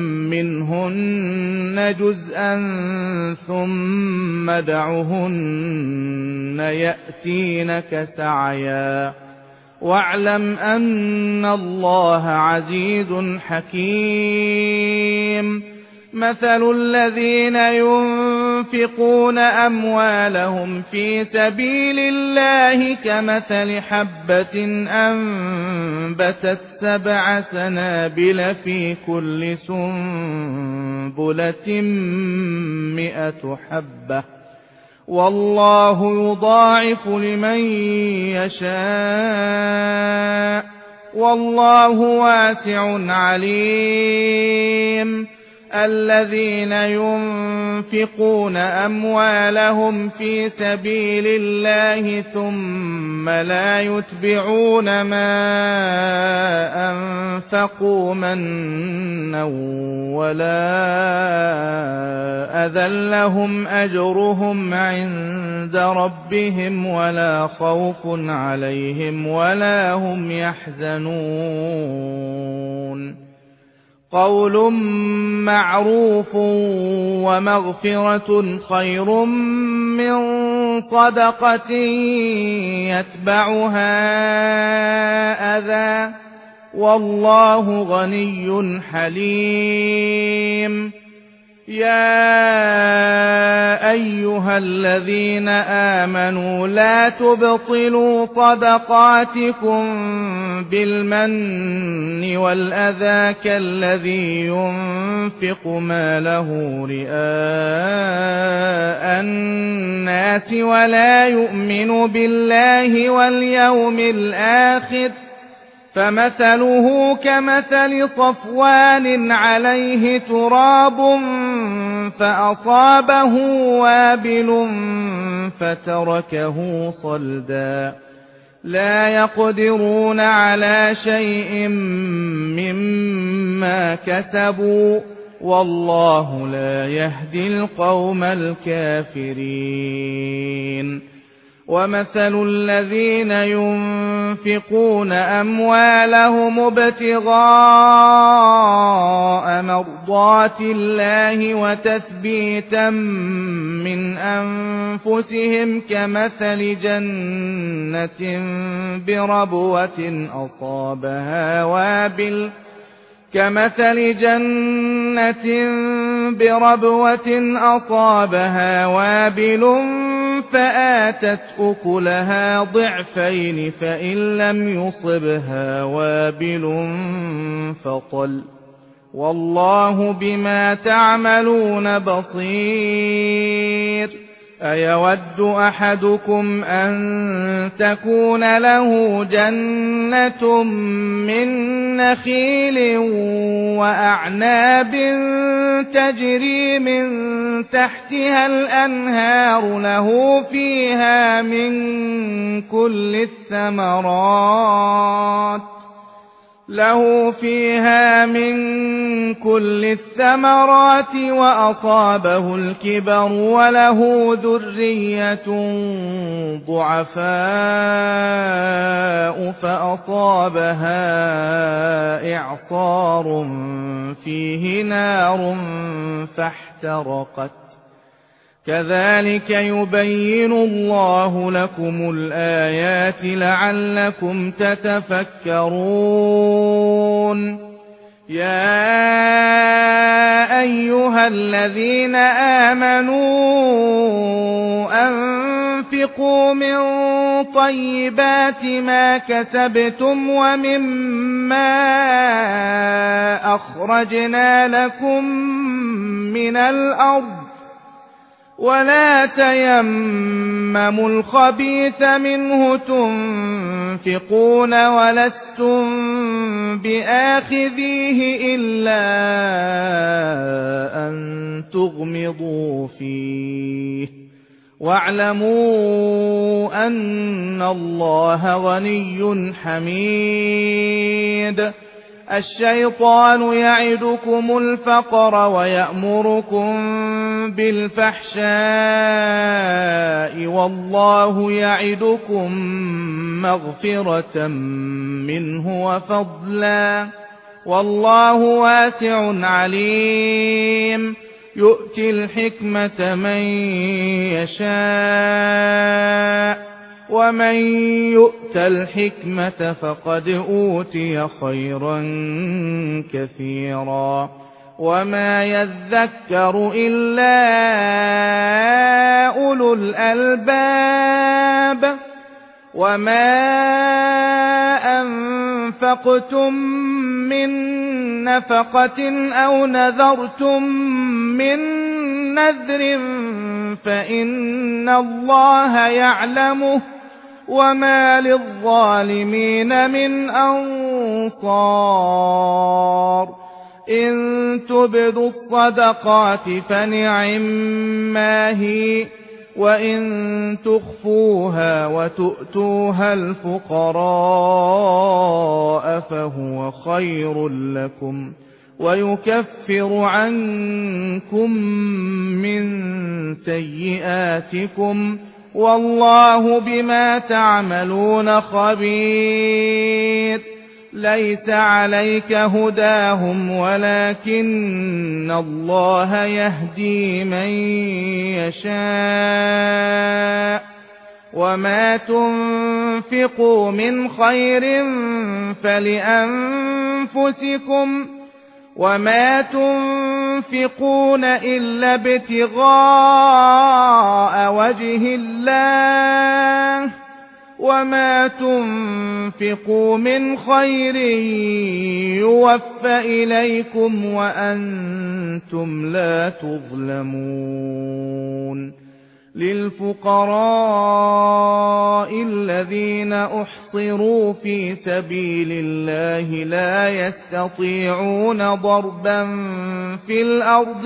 منهن جزءا ثم ادعهن يأتينك سعيا واعلم أن الله عزيز حكيم. مثل الذين ينفقون أموالهم في سبيل الله كمثل حبة أنبتت 7 سنابل في كل سنبلة 100 حبة والله يضاعف لمن يشاء والله واسع عليم. الذين ينفقون أموالهم في سبيل الله ثم لا يتبعون ما أنفقوا منا ولا أذى لهم أجرهم عند ربهم ولا خوف عليهم ولا هم يحزنون. قول معروف ومغفرة خير من صدقة يتبعها أذى والله غني حليم. يا أيها الذين آمنوا لا تبطلوا صدقاتكم بالمن والأذى كالذي ينفق ماله رئاء الناس ولا يؤمن بالله واليوم الآخر فمثله كمثل صفوان عليه تراب فأصابه وابل فتركه صلدا لا يقدرون على شيء مما كسبوا والله لا يهدي القوم الكافرين. ومثل الذين ينفقون أموالهم ابتغاء مرضات الله وتثبيتا من أنفسهم كمثل جنة بربوة أصابها وابل فآتت أكلها ضعفين فإن لم يصبها وابل فطل والله بما تعملون بصير. أيود أحدكم أن تكون له جنة من نخيل وأعناب تجري من تحتها الأنهار له فيها من كل الثمرات له فيها من كل الثمرات وأصابه الكبر وله ذرية ضعفاء فأصابها إعصار فيه نار فاحترقت كذلك يبين الله لكم الآيات لعلكم تتفكرون يا أيها الذين آمنوا أنفقوا من طيبات ما كسبتم ومما أخرجنا لكم من الأرض ولا تيمموا الخبيث منه تنفقون ولستم بآخذيه إلا أن تغمضوا فيه واعلموا أن الله غني حميد الشيطان يعدكم الفقر ويأمركم بالفحشاء والله يعدكم مغفرة منه وفضلا والله واسع عليم يؤتي الحكمة من يشاء ومن يؤت الحكمة فقد أوتي خيرا كثيرا وما يذكر إلا أولو الألباب وما أنفقتم من نفقة أو نذرتم من نذر فإن الله يعلمه وما للظالمين من أنصار إن تبدوا الصدقات فنعما هي وإن تخفوها وتؤتوها الفقراء فهو خير لكم ويكفر عنكم من سيئاتكم والله بما تعملون خبير ليس عليك هداهم ولكن الله يهدي من يشاء وما تنفقوا من خير فلأنفسكم وما تنفقون إلا ابتغاء وجه الله وما تنفقوا من خير يوفى إليكم وأنتم لا تظلمون للفقراء الذين أحصروا في سبيل الله لا يستطيعون ضربا في الأرض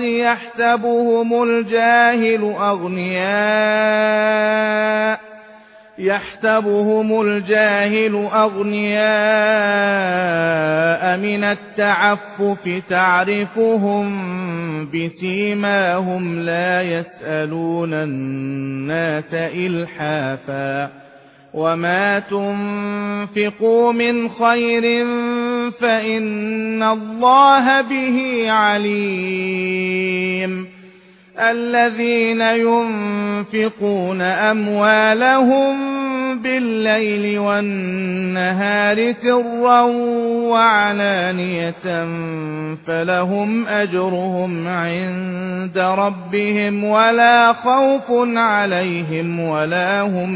يحسبهم الجاهل أغنياء من التعفف تعرفهم بسيماهم لا يسألون الناس إلحافا وما تنفقوا من خير فإن الله به عليم الذين ينفقون أموالهم بالليل والنهار سرا وعلانية فلهم أجرهم عند ربهم ولا خوف عليهم ولا هم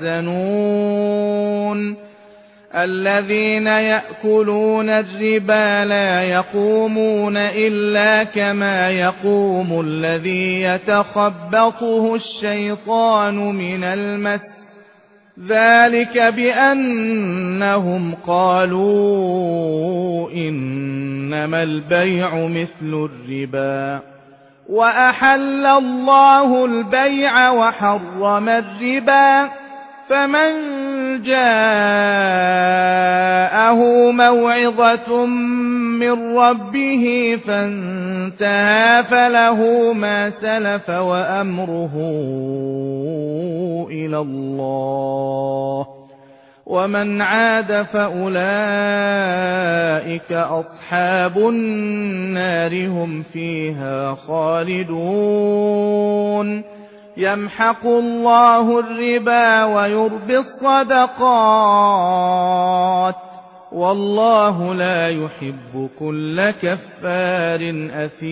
يحزنون الذين يأكلون الربا لا يقومون إلا كما يقوم الذي يتخبطه الشيطان من المس ذلك بأنهم قالوا إنما البيع مثل الربا وأحل الله البيع وحرم الربا فمن جاءه موعظة من ربه فانتهى فله ما سلف وأمره إلى الله، ومن عاد فأولئك أصحاب النار هم فيها خالدون. يمحق الله الربا ويربي الصدقات، والله لا يحب كل كفار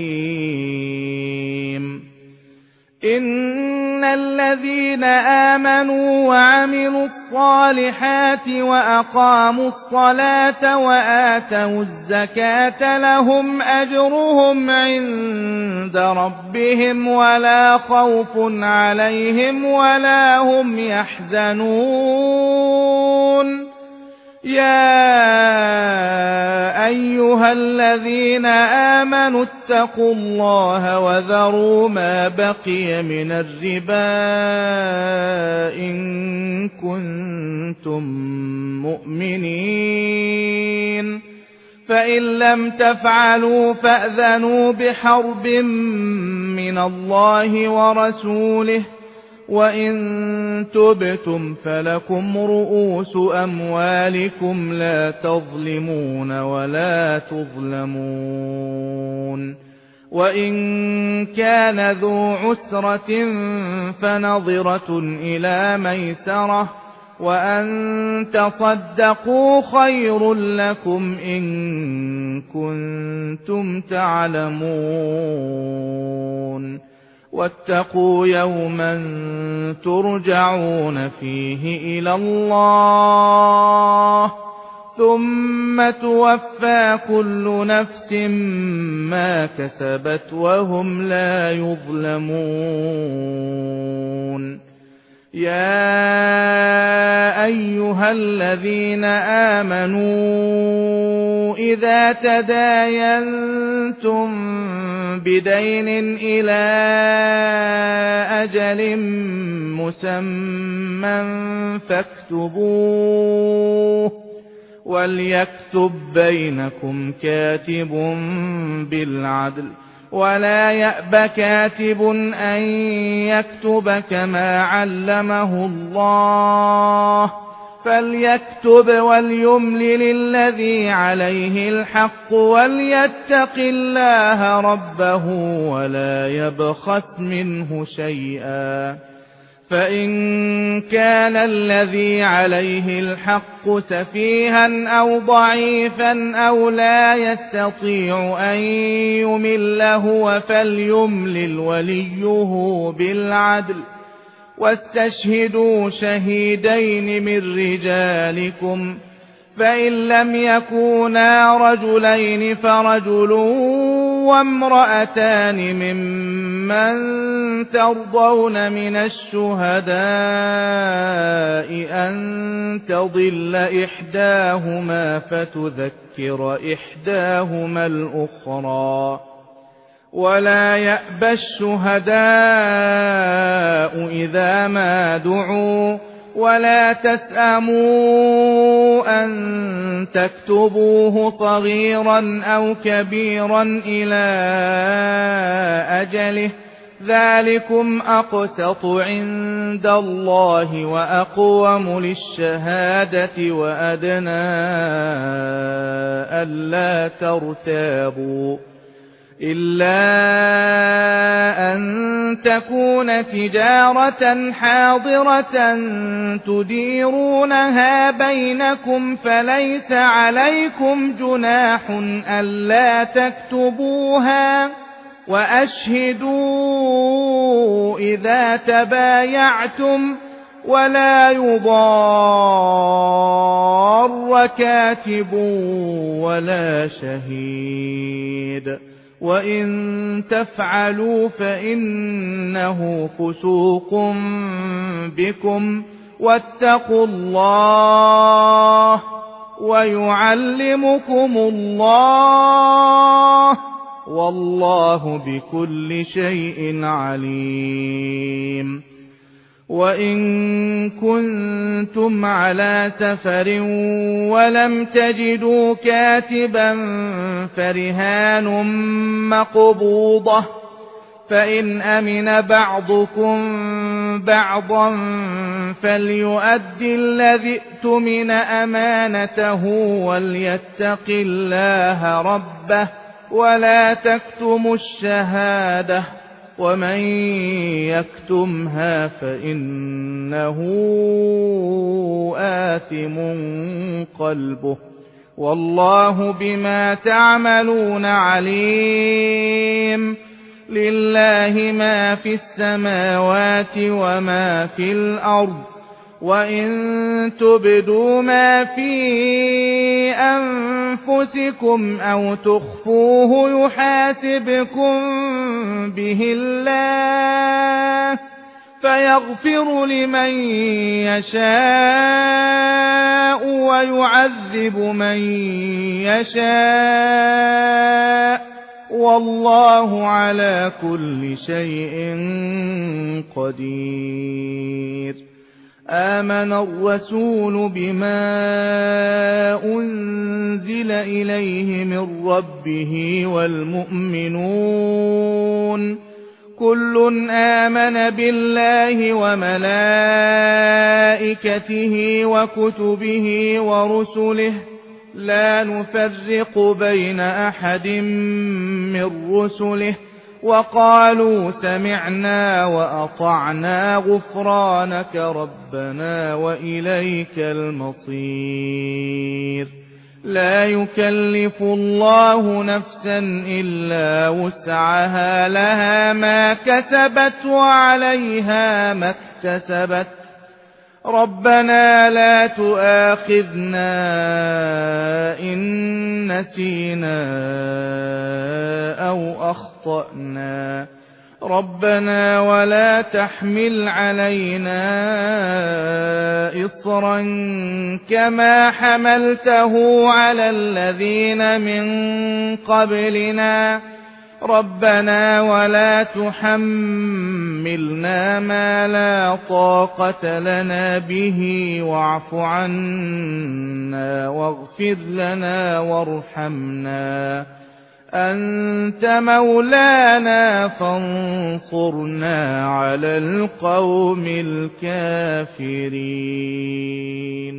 أثيم. إن الذين آمنوا وعملوا الصالحات وأقاموا الصلاة وآتوا الزكاة لهم أجرهم عند ربهم ولا خوف عليهم ولا هم يحزنون. يا أيها الذين آمنوا اتقوا الله وذروا ما بقي من الربا إن كنتم مؤمنين، فإن لم تفعلوا فأذنوا بحرب من الله ورسوله، وإن تبتم فلكم رؤوس أموالكم لا تظلمون ولا تظلمون. وإن كان ذو عسرة فنظرة إلى ميسرة، وأن تصدقوا خير لكم إن كنتم تعلمون. واتقوا يوما ترجعون فيه إلى الله ثم توفى كل نفس ما كسبت وهم لا يظلمون. يا أيها الذين آمنوا إذا تداينتم بدين إلى أجل مسمى فاكتبوه، وليكتب بينكم كاتب بالعدل، ولا يأب كاتب أن يكتب كما علمه الله، فليكتب وليملل الذي عليه الحق وليتق الله ربه ولا يبخس منه شيئا. فإن كان الذي عليه الحق سفيها أو ضعيفا أو لا يستطيع أن يمل هو فليملل وليه بالعدل، واستشهدوا شهيدين من رجالكم، فإن لم يكونا رجلين فرجل وامرأتان ممن ترضون من الشهداء أن تضل إحداهما فتذكر إحداهما الأخرى، ولا يأبى الشهداء إذا ما دعوا، ولا تسأموا أن تكتبوه صغيرا أو كبيرا إلى أجله، ذلكم أقسط عند الله وأقوم للشهادة وأدنى ألا ترتابوا، إلا أن تكون تجارة حاضرة تديرونها بينكم فليس عليكم جناح ألا تكتبوها، وأشهدوا إذا تبايعتم، ولا يضار كاتب ولا شهيد، وإن تفعلوا فإنه فسوق بكم، واتقوا الله ويعلمكم الله، والله بكل شيء عليم. وإن كنتم على سفر ولم تجدوا كاتبا فرهان مقبوضة، فإن أمن بعضكم بعضا فليؤد الذي اؤتمن أمانته وليتق الله ربه ولا تكتموا الشهادة، ومن يكتمها فإنه آثم قلبه، والله بما تعملون عليم. لله ما في السماوات وما في الأرض، وإن تبدوا ما في أنفسكم أو تخفوه يحاسبكم به الله، فيغفر لمن يشاء ويعذب من يشاء، والله على كل شيء قدير. آمن الرسول بما أنزل إليه من ربه والمؤمنون كل آمن بالله وملائكته وكتبه ورسله لا نفرق بين أحد من رسله، وقالوا سمعنا وأطعنا غفرانك ربنا وإليك المصير. لا يكلف الله نفسا إلا وسعها، لها ما كسبت وعليها ما اكتسبت، ربنا لا تؤاخذنا إن نسينا أو أخطأنا، ربنا ولا تحمل علينا إصرا كما حملته على الذين من قبلنا، ربنا ولا تحملنا ما لا طاقة لنا به واعف عنا واغفر لنا وارحمنا، أنت مولانا فانصرنا على القوم الكافرين.